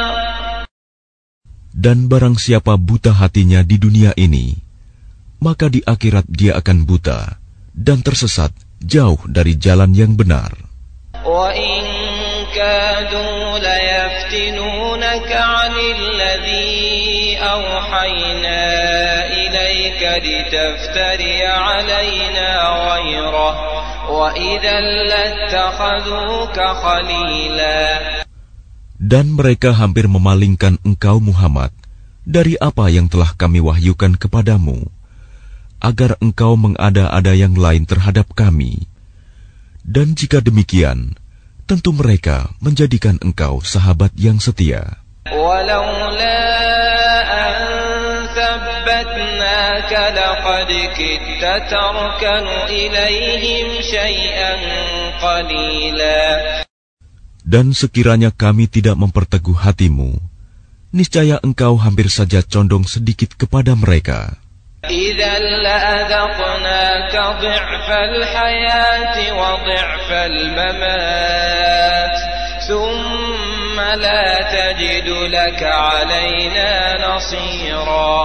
Dan barang siapa buta hatinya di dunia ini, maka di akhirat dia akan buta dan tersesat jauh dari jalan yang benar. وَإِنْ كَادُوا لَيَفْتِنُونَكَ عَنِ الَّذِي أَوْحَيْنَا إِلَيْكَ لِتَفْتَرِيَ عَلَيْنَا غَيْرَهُ وَإِذًا لَاتَّخَذُوكَ خَلِيلًا. Dan mereka hampir memalingkan engkau Muhammad dari apa yang telah kami wahyukan kepadamu, agar engkau mengada-ada yang lain terhadap kami. Dan jika demikian, tentu mereka menjadikan engkau sahabat yang setia. وَلَوْلَا أَنْ ثَبَّتْنَاكَ لَقَدْ كِدتَّ تَرْكَنُ إِلَيْهِمْ شَيْئًا قَلِيلًا. Dan sekiranya kami tidak memperteguh hatimu, niscaya engkau hampir saja condong sedikit kepada mereka. إِذًا لَأَذَقْنَاكَ ضِعْفَ الْحَيَاةِ وَضِعْفَ الْمَمَاتِ ثُمَّ لَا تَجِدُ لَكَ عَلَيْنَا نَصِيرًا.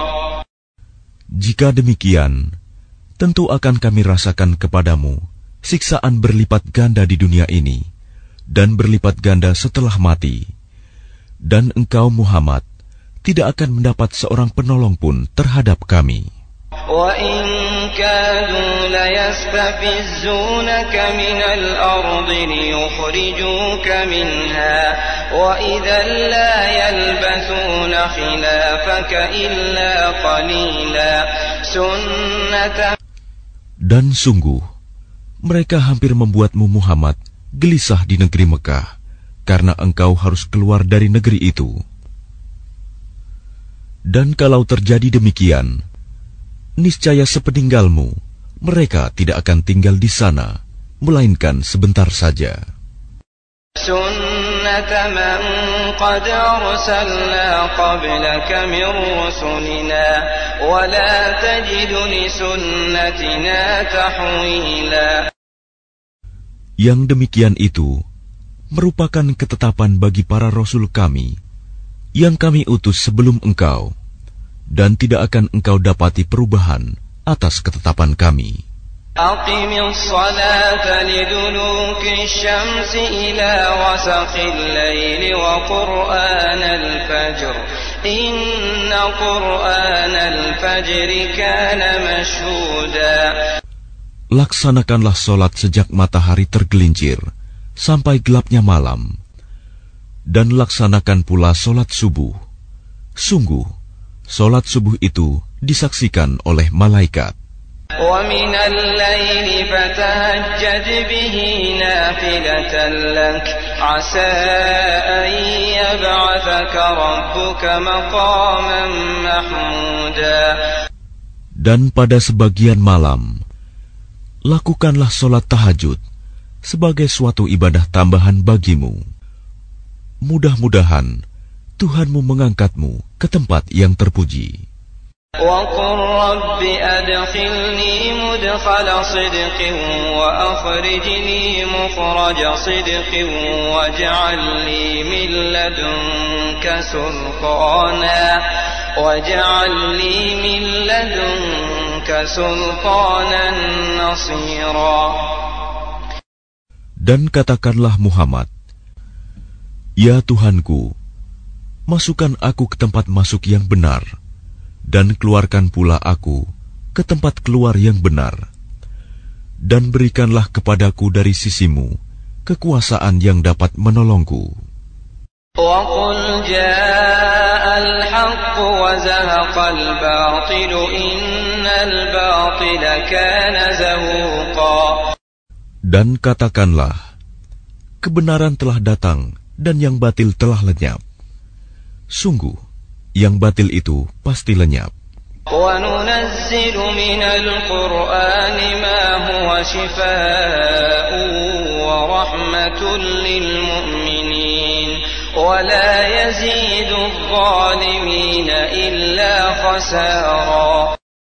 Jika demikian, tentu akan kami rasakan kepadamu siksaan berlipat ganda di dunia ini dan berlipat ganda setelah mati, dan engkau Muhammad tidak akan mendapat seorang penolong pun terhadap kami. وَإِنْ كَادُوا لَيَسْتَفِزُّونَكَ مِنَ الْأَرْضِ لِيُخْرِجُوكَ مِنْهَا وَإِذًا لَا يَلْبَثُونَ خِلَافَكَ إِلَّا قَلِيلًا سُنَّةَ. Dan sungguh, mereka hampir membuatmu Muhammad gelisah di negeri Mekah, karena engkau harus keluar dari negeri itu. Dan kalau terjadi demikian, niscaya sepeninggalmu, mereka tidak akan tinggal di sana, melainkan sebentar saja. سُنَّةَ مَنْ قَدْ أَرْسَلْنَا قَبْلَكَ مِنْ رُسُلِنَا وَلَا تَجِدُ لِسُنَّتِنَا تَحْوِيلًا. Yang demikian itu merupakan ketetapan bagi para rasul kami yang kami utus sebelum engkau, dan tidak akan engkau dapati perubahan atas ketetapan kami. أقم الصلاة لدلوك الشمس إلى غسق الليل وقرآن الفجر إن قرآن الفجر كان مشهودا. Laksanakanlah solat sejak matahari tergelincir sampai gelapnya malam, dan laksanakan pula solat subuh. Sungguh, solat subuh itu disaksikan oleh malaikat. وَمِنَ اللَّيْلِ فَتَهَجَّدْ بِهِ نَافِلَةً لَكَ عَسَىٰ أَن يَبْعَثَكَ رَبُّكَ مَقَامًا مَّحْمُودًا. Dan pada sebagian malam, lakukanlah sholat tahajud sebagai suatu ibadah tambahan bagimu. Mudah-mudahan Tuhanmu mengangkatmu ke tempat yang terpuji. وَقُلْ رَبِّ أَدْخِلْنِي مُدْخَلَ صِدْقٍ وَأَخْرِجْنِي مُخْرَجَ صِدْقٍ وَاجْعَل لِّي مِن لَّدُنكَ سُلْطَانًا وَاجْعَل لِّي مِن لَّدُنكَ سُلْطَانًا نَّصِيرًا. Dan katakanlah Muhammad, Ya Tuhanku, masukkan aku ke tempat masuk yang benar, dan keluarkan pula aku ke tempat keluar yang benar. Dan berikanlah kepadaku dari sisimu kekuasaan yang dapat menolongku. وَقُلْ جَاءَ الْحَقُّ وَزَهَقَ الْبَاطِلُ إِنَّ الْبَاطِلَ كَانَ زَهُوقًا. Dan katakanlah, kebenaran telah datang dan yang batil telah lenyap. Sungguh, yang batil itu pasti lenyap. وَنُنَزِّلُ مِنَ الْقُرْآنِ مَا هُوَ شِفَاءٌ وَرَحْمَةٌ لِّلْمُؤْمِنِينَ وَلَا يَزِيدُ الظَّالِمِينَ إِلَّا خَسَارًا.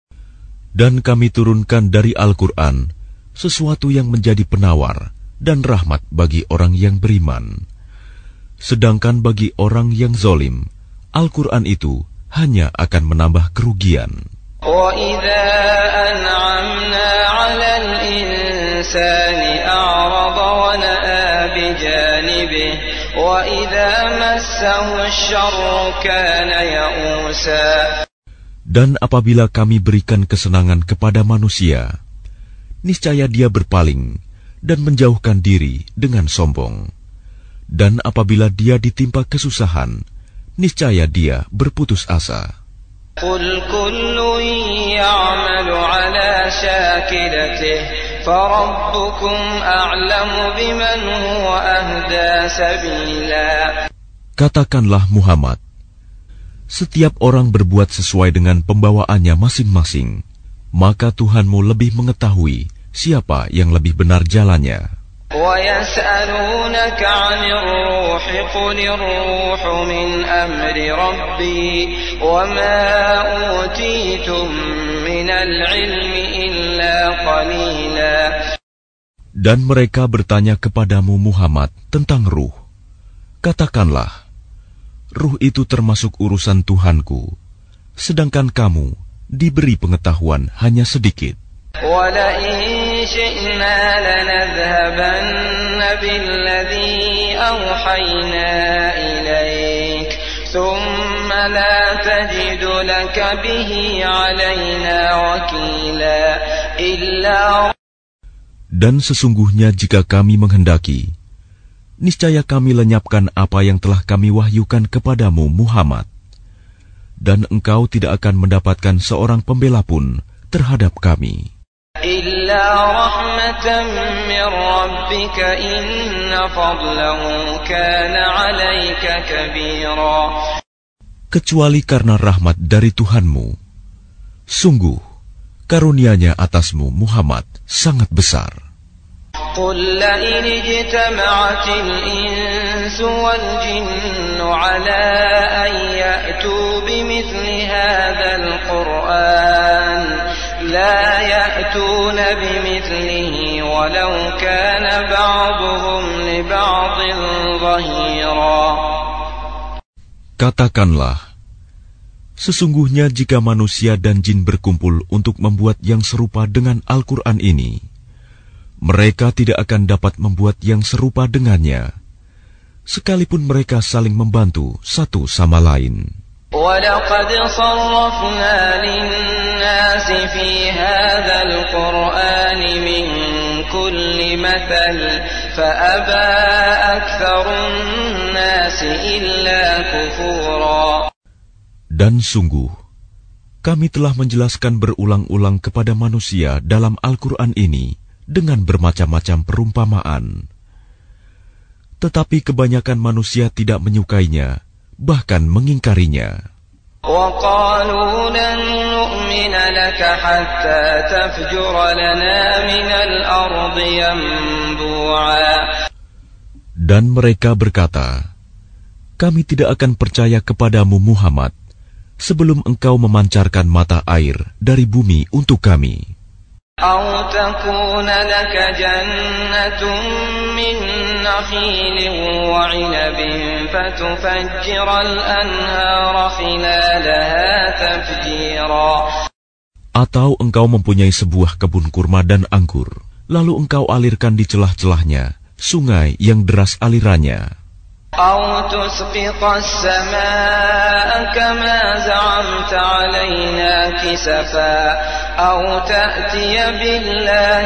Dan kami turunkan dari Al-Quran sesuatu yang menjadi penawar dan rahmat bagi orang yang beriman. Sedangkan bagi orang yang zalim, Al-Quran itu hanya akan menambah kerugian. وَإِذَا أَنْعَمْنَا عَلَى الْإِنسَانِ أَعْرَضَ وَنَأَىٰ بِجَانِبِهِ وَإِذَا مَسَّهُ الشَّرُّ كَانَ يَئُوسًا. Dan apabila kami berikan kesenangan kepada manusia, niscaya dia berpaling dan menjauhkan diri dengan sombong. Dan apabila dia ditimpa kesusahan, niscaya dia berputus asa. قُلْ كُلٌّ يَعْمَلُ عَلَى شَاكِلَتِهِ فَرَبُّكُمْ أَعْلَمُ بِمَنْ هُوَ أَهْدَىٰ سَبِيلًا. Katakanlah Muhammad, setiap orang berbuat sesuai dengan pembawaannya masing-masing, maka Tuhanmu lebih mengetahui siapa yang lebih benar jalannya. وَيَسْأَلُونَكَ عَنِ الرُّوحِ قُلِ الرُّوحُ مِنْ أَمْرِ رَبِّي وَمَا أُوتِيتُم مِّنَ الْعِلْمِ إِلَّا قَلِيلًا. Dan mereka bertanya kepadamu Muhammad tentang ruh. Katakanlah, ruh itu termasuk urusan Tuhanku, sedangkan kamu diberi pengetahuan hanya sedikit. وَلَئِن شِئْنَا لَنَذْهَبَنَّ بِالَّذِي أَوْحَيْنَا إِلَيْكَ ثُمَّ لَا تَجِدُ لَكَ بِهِ عَلَيْنَا وَكِيلًا إِلَّا. Dan sesungguhnya jika kami menghendaki, niscaya kami lenyapkan apa yang telah kami wahyukan kepadamu Muhammad, dan engkau tidak akan mendapatkan seorang pembela pun terhadap kami. إِلَّا رَحْمَةً مِّن رَّبِّكَ إِنَّ فَضْلَهُ كَانَ عَلَيْكَ كَبِيرًا. Kecuali karena rahmat dari Tuhanmu, sungguh karunia-Nya atasmu Muhammad sangat besar. قُل لَّئِنِ اجْتَمَعَتِ الْإِنسُ وَالْجِنُّ عَلَىٰ أَن يَأْتُوا بِمِثْلِ هَٰذَا الْقُرْآنِ لَا يَأْتُونَ بِمِثْلِهِ وَلَوْ كَانَ بَعْضُهُمْ لِبَعْضٍ ظَهِيرًا. Katakanlah, sesungguhnya jika manusia dan jin berkumpul untuk membuat yang serupa dengan Al-Quran ini, mereka tidak akan dapat membuat yang serupa dengannya, sekalipun mereka saling membantu satu sama lain. وَلَقَدْ صَرَّفْنَا لِلنَّاسِ فِي هَٰذَا الْقُرْآنِ مِنْ كُلِّ مَثَلٍ فَأَبَىٰ أَكْثَرُ النَّاسِ إِلَّا كُفُورًا. Dan sungguh, Kami telah menjelaskan berulang-ulang kepada manusia dalam Al-Quran ini dengan bermacam-macam perumpamaan. Tetapi kebanyakan manusia tidak menyukainya, bahkan mengingkarinya. وَقَالُوا لَن نُّؤْمِنَ لَكَ حَتَّى تَفْجُرَ لَنَا مِنَ الْأَرْضِ يَنبُوعًا. Dan mereka berkata, kami tidak akan percaya kepadamu Muhammad sebelum engkau memancarkan mata air dari bumi untuk kami. أَوْ تَكُونَ لَكَ جَنَّةٌ مِّن نَّخِيلٍ وَعِنَبٍ فَتُفَجِّرَ الْأَنْهَارَ خِلَالَهَا تَفْجِيرًا. Atau engkau mempunyai sebuah kebun kurma dan anggur, lalu engkau alirkan di celah-celahnya sungai yang deras alirannya. أَوْ تُسْقِطَ السَّمَاءَ كَمَا زَعَمْتَ عَلَيْنَا كِسَفًا أَوْ تَأْتِيَ بِاللَّهِ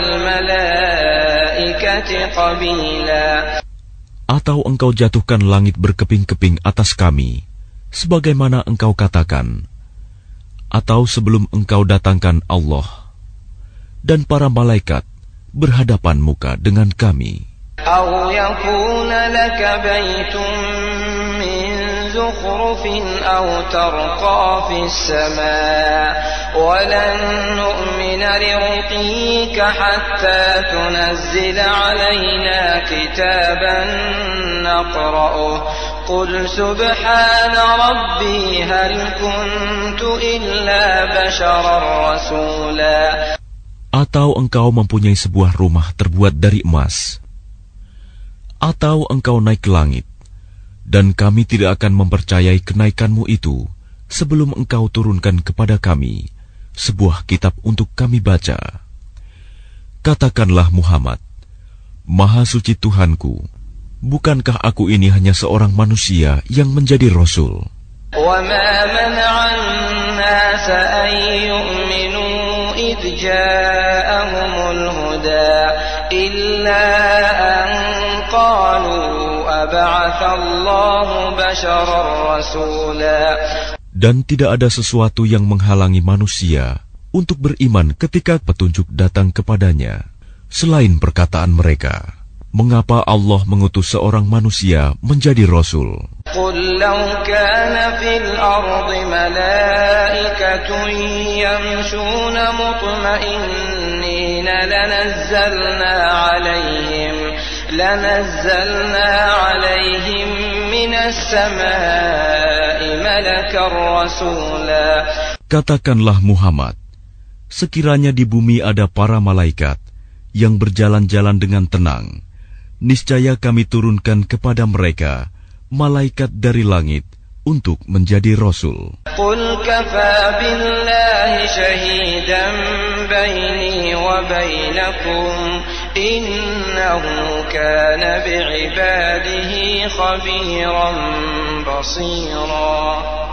وَالْمَلَائِكَةِ قَبِيلًا. Atau engkau jatuhkan langit berkeping-keping atas kami, sebagaimana engkau katakan, atau sebelum engkau datangkan Allah dan para malaikat berhadapan muka dengan kami. أَوْ يَكُونَ لَكَ بَيْتٌ مِّن زُخْرُفٍ أَوْ تَرْقَىٰ فِي السَّمَاءِ وَلَن نُّؤْمِنَ لِرُقِيِّكَ حَتَّىٰ تُنَزِّلَ عَلَيْنَا كِتَابًا نَّقْرَؤُهُ قُلْ سُبْحَانَ رَبِّي هَلْ كُنتُ إِلَّا بَشَرًا رَّسُولًا. Atau engkau mempunyai sebuah rumah terbuat dari emas, atau engkau naik ke langit, dan kami tidak akan mempercayai kenaikanmu itu sebelum engkau turunkan kepada kami sebuah kitab untuk kami baca. Katakanlah Muhammad, Maha Suci Tuhanku, bukankah aku ini hanya seorang manusia yang menjadi Rasul? وَمَا مَنَعَ النَّاسَ أَن يُؤْمِنُوا إِذْ جَاءَهُمُ الْهُدَىٰ إِلَّا أَن قَالُوا أَبَعَثَ اللَّهُ بَشَرًا رَّسُولًا. Dan tidak ada sesuatu yang menghalangi manusia untuk beriman ketika petunjuk datang kepadanya, selain perkataan mereka, mengapa Allah mengutus seorang manusia menjadi Rasul? قُلْ لَوْ كَانَ فِي الْأَرْضِ مَلَائِكَةٌ يَمْشُونَ مُطْمَئِنِّينَ لَنَزَّلْنَا عَلَيْهِمْ لَنَزَّلْنَا عَلَيْهِمْ مِنَ السَّمَاءِ مَلَكًا رَّسُولًا. Katakanlah Muhammad, sekiranya di bumi ada para malaikat yang berjalan-jalan dengan tenang, niscaya kami turunkan kepada mereka malaikat dari langit untuk menjadi Rasul. قُلْ كَفَى بِاللَّهِ شَهِيدًا بَيْنِي وَبَيْنَكُمْ إِنَّهُ كَانَ بِعِبَادِهِ خَبِيرًا بَصِيرًا.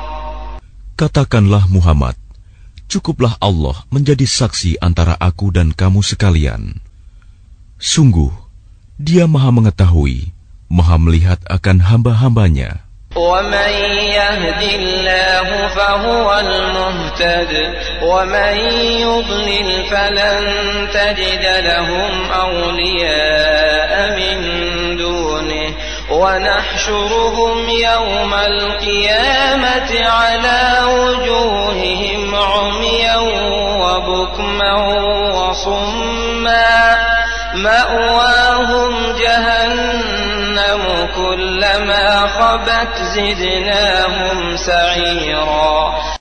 Katakanlah Muhammad, cukuplah Allah menjadi saksi antara aku dan kamu sekalian. Sungguh, Dia Maha Mengetahui, Maha Melihat akan hamba-hambanya. وَمَن يَهْدِ اللَّهُ فَهُوَ الْمُهْتَدِ وَمَن يُضْلِلْ فَلَن تَجِدَ لَهُمْ أَوْلِيَاءَ مِن دُونِهِ وَنَحْشُرُهُمْ يَوْمَ الْقِيَامَةِ عَلَى وُجُوهِهِمْ عُمْيًا وَبُكْمًا وَصُمًّا مَأْوَاهُمْ جَهَنَّمُ كُلَّمَا خَبَتْ زِدْنَاهُمْ سَعِيرًا.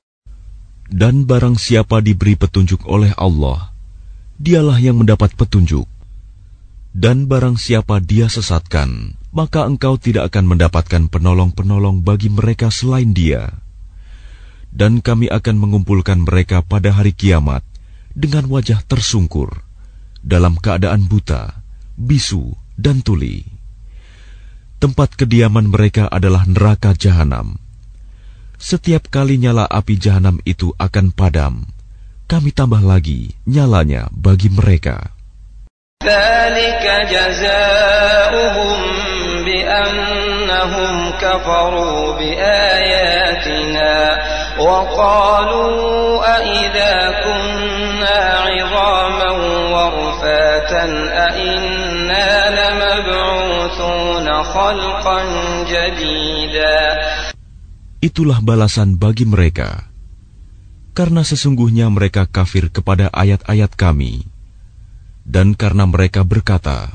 Dan barang siapa diberi petunjuk oleh Allah, dialah yang mendapat petunjuk. Dan barang siapa Dia sesatkan, maka engkau tidak akan mendapatkan penolong-penolong bagi mereka selain Dia. Dan kami akan mengumpulkan mereka pada hari kiamat dengan wajah tersungkur, dalam keadaan buta, bisu, dan tuli. Tempat kediaman mereka adalah neraka jahanam. Setiap kali nyala api jahanam itu akan padam, kami tambah lagi nyalanya bagi mereka. ذَلِكَ جَزَاؤُهُم بِأَنَّهُمْ كَفَرُوا بِآيَاتِنَا وقالوا أإذا كنا عظاما ورفاتا أإنا لمبعوثون خلقا جديدا. Itulah balasan bagi mereka, karena sesungguhnya mereka kafir kepada ayat-ayat kami, dan karena mereka berkata,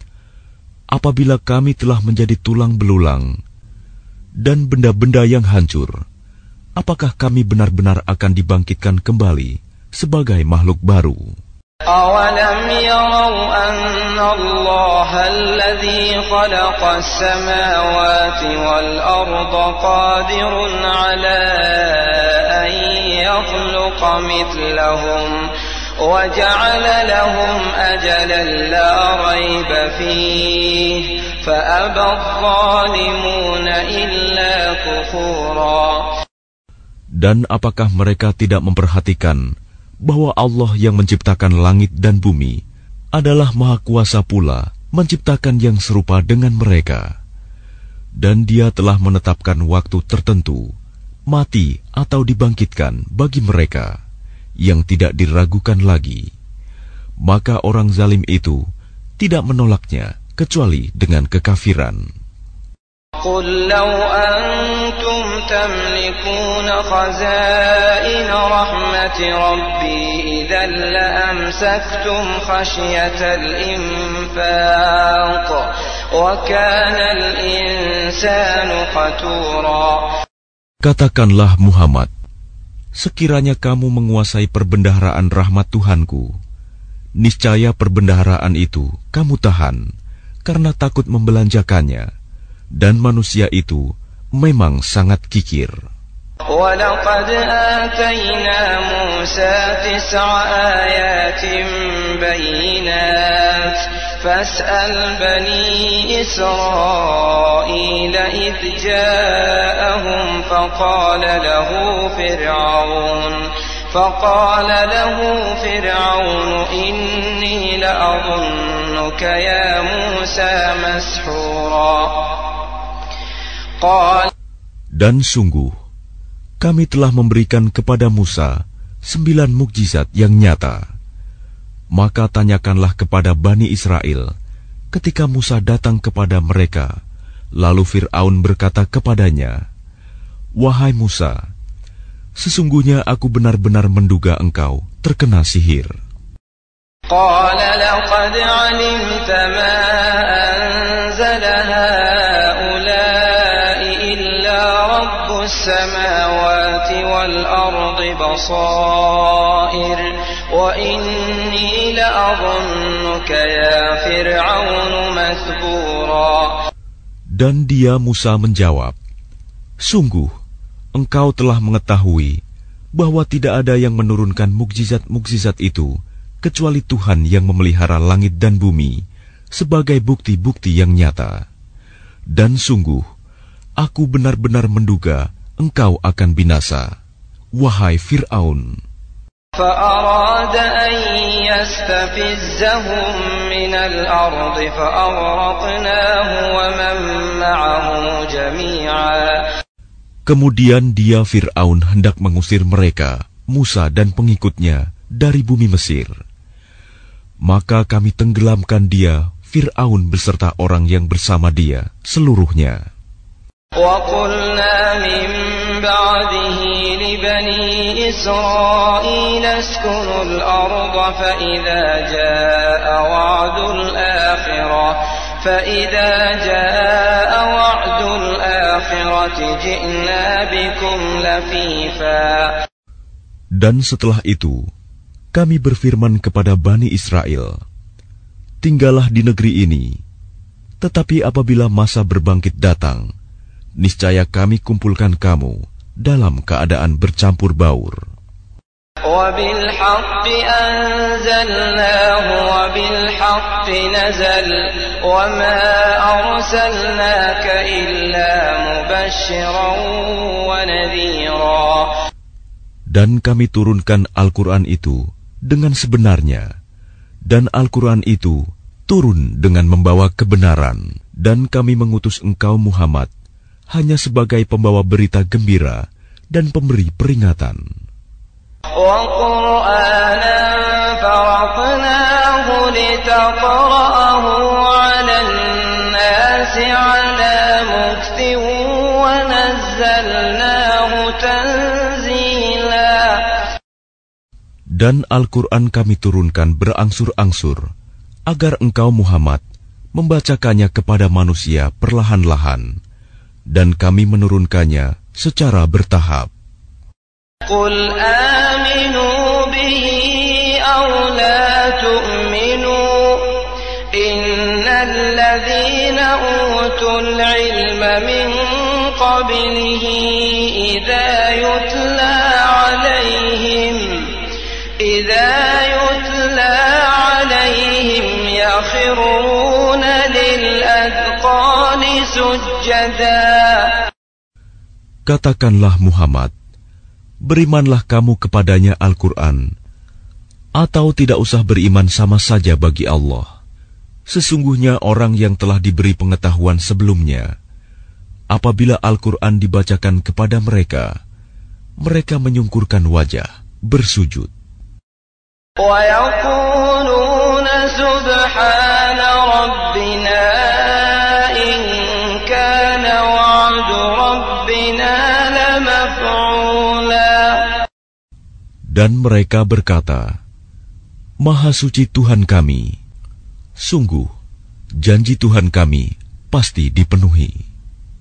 apabila kami telah menjadi tulang belulang dan benda-benda yang hancur, apakah kami benar-benar akan dibangkitkan kembali sebagai makhluk baru? أَوَلَمْ يَرَوْا أَنَّ اللَّهَ الَّذِي خَلَقَ السَّمَاوَاتِ وَالْأَرْضَ قَادِرٌ عَلَى أَن يَخْلُقَ مِثْلَهُمْ وَجَعَلَ لَهُمْ أَجَلًا لَا رَيْبَ فِيهِ فَأَبَى الظَّالِمُونَ إِلَّا كُفُورًا. Dan apakah mereka tidak memperhatikan bahwa Allah yang menciptakan langit dan bumi adalah Maha Kuasa pula menciptakan yang serupa dengan mereka, dan Dia telah menetapkan waktu tertentu mati atau dibangkitkan bagi mereka yang tidak diragukan lagi. Maka orang zalim itu tidak menolaknya kecuali dengan kekafiran. قل لو أنتم تملكون خزائن رحمة ربي إذا لأمسكتم خشية الإنفاق وكان الإنسان قتورا. Katakanlah Muhammad, sekiranya kamu menguasai perbendaharaan rahmat Tuhanku, niscaya perbendaharaan itu kamu tahan karena takut membelanjakannya. Dan manusia itu memang sangat kikir. وَلَقَدْ آتَيْنَا مُوسَى تِسْعَ آيَاتٍ بَيِّنَاتٍ فَاسْأَلْ بَنِي إِسْرَائِيلَ إِذْ جَاءَهُمْ فَقَالَ لَهُ فِرْعَوْنُ فَقَالَ لَهُ فِرْعَوْنُ إِنِّي لَأَظُنُّكَ يَا مُوسَى مَسْحُورًا. Dan sungguh, kami telah memberikan kepada Musa sembilan mukjizat yang nyata. Maka tanyakanlah kepada Bani Israel ketika Musa datang kepada mereka. Lalu Fir'aun berkata kepadanya, wahai Musa, sesungguhnya aku benar-benar menduga engkau terkena sihir. قال لقد علمت ما أنزل هؤلاء إلا رب السماوات والأرض بصائر وإني لأظنك يا فرعون مثبورا. Dan dia Musa menjawab, sungguh engkau telah mengetahui bahwa tidak ada yang menurunkan mukjizat-mukjizat itu kecuali Tuhan yang memelihara langit dan bumi sebagai bukti-bukti yang nyata. Dan sungguh, aku benar-benar menduga engkau akan binasa, wahai Fir'aun. فَأَرَادَ أَن يَسْتَفِزَّهُم مِّنَ الْأَرْضِ فَأَغْرَقْنَاهُ وَمَن مَّعَهُ جَمِيعًا. Kemudian dia Fir'aun hendak mengusir mereka, Musa dan pengikutnya, dari bumi Mesir. Maka kami tenggelamkan dia, Fir'aun beserta orang yang bersama dia, seluruhnya. وَقُلْنَا مِن بَعْدِهِ لِبَنِي إِسْرَائِيلَ اسْكُنُوا الْأَرْضَ فَإِذَا جَاءَ وَعْدُ الْآخِرَةِ فَإِذَا جَاءَ وَعْدُ الْآخِرَةِ جِئْنَا بِكُمْ لَفِيفًا. Dan setelah itu, kami berfirman kepada Bani Israel, tinggallah di negeri ini, tetapi apabila masa berbangkit datang, niscaya kami kumpulkan kamu dalam keadaan bercampur baur. وَبِالْحَقِّ أَنزَلْنَاهُ وَبِالْحَقِّ نَزَلَ وَمَا أَرْسَلْنَاكَ إِلَّا مُبَشِّرًا وَنَذِيرًا. Dan kami turunkan Al-Quran itu dengan sebenarnya, dan Al-Quran itu turun dengan membawa kebenaran, dan kami mengutus engkau Muhammad hanya sebagai pembawa berita gembira dan pemberi peringatan. Dan Al-Quran kami turunkan berangsur-angsur, agar engkau Muhammad membacakannya kepada manusia perlahan-lahan, dan kami menurunkannya secara bertahap. Qul aminu bihi aw la tu'minu, innal ladzina utul ilma min qablihi idza yutla alaihim idza yutla alaihim yakhruna lil adqani sujada. Katakanlah Muhammad, berimanlah kamu kepadanya Al-Quran, atau tidak usah beriman sama saja bagi Allah. Sesungguhnya orang yang telah diberi pengetahuan sebelumnya, apabila Al-Quran dibacakan kepada mereka, mereka menyungkurkan wajah, bersujud. وَيَقُولُونَ سُبْحَانَ رَبِّنَا إِن كَانَ وَعْدُ رَبِّنَا لَمَفْعُولًا. Dan mereka berkata, Maha suci Tuhan kami, sungguh janji Tuhan kami pasti dipenuhi.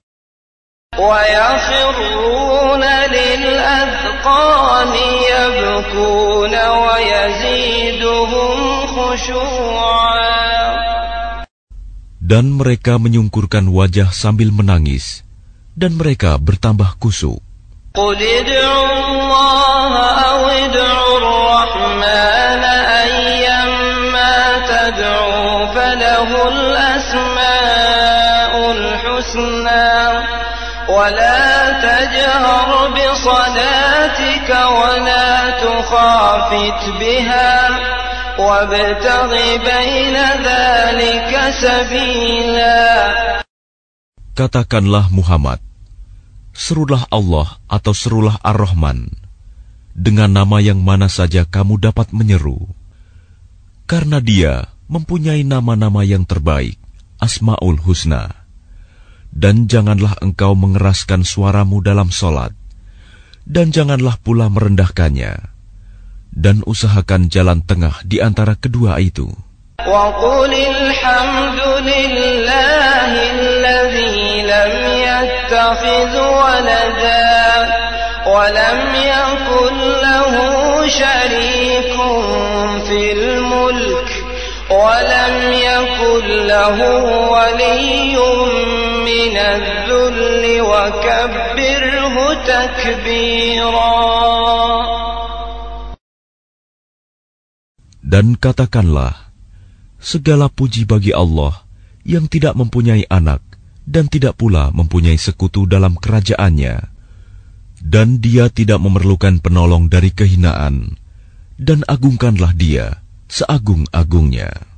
وَيَخِرُّونَ لِلْأَذْقَانِ يَبْكُونَ وَيَزِيدُهُمْ خُشُوعًا. Dan mereka menyungkurkan wajah sambil menangis, dan mereka bertambah kusyuk. قُلِ ادْعُوا اللَّهَ أَوِ ادْعُوا الرَّحْمَنَ أَيَّمَّا تَدْعُوا فَلَهُ الْأَسْمَاءُ الْحُسْنَى وَلَا تَجْهَرْ بِصَلَاتِكَ وَلَا تُخَافِتْ بِهَا وَابْتَغِ بَيْنَ ذَلِكَ سَبِيلًا. Katakanlah Muhammad, serulah Allah atau serulah Ar-Rahman, dengan nama yang mana saja kamu dapat menyeru, karena Dia mempunyai nama-nama yang terbaik, Asma'ul Husna. Dan janganlah engkau mengeraskan suaramu dalam solat, dan janganlah pula merendahkannya, dan usahakan jalan tengah di antara kedua itu. وَقُلِ الْحَمْدُ لِلَّهِ الَّذِي لَمْ يَتَّخِذْ وَلَدًا وَلَمْ يَكُنْ لَهُ شَرِيكٌ فِي الْمُلْكِ وَلَمْ يَكُنْ لَهُ وَلِيٌّ مِّنَ الذُّلِّ وَكَبِّرْهُ تَكْبِيرًا. Dan katakanlah, segala puji bagi Allah yang tidak mempunyai anak dan tidak pula mempunyai sekutu dalam kerajaannya, dan Dia tidak memerlukan penolong dari kehinaan, dan agungkanlah Dia seagung-agungnya.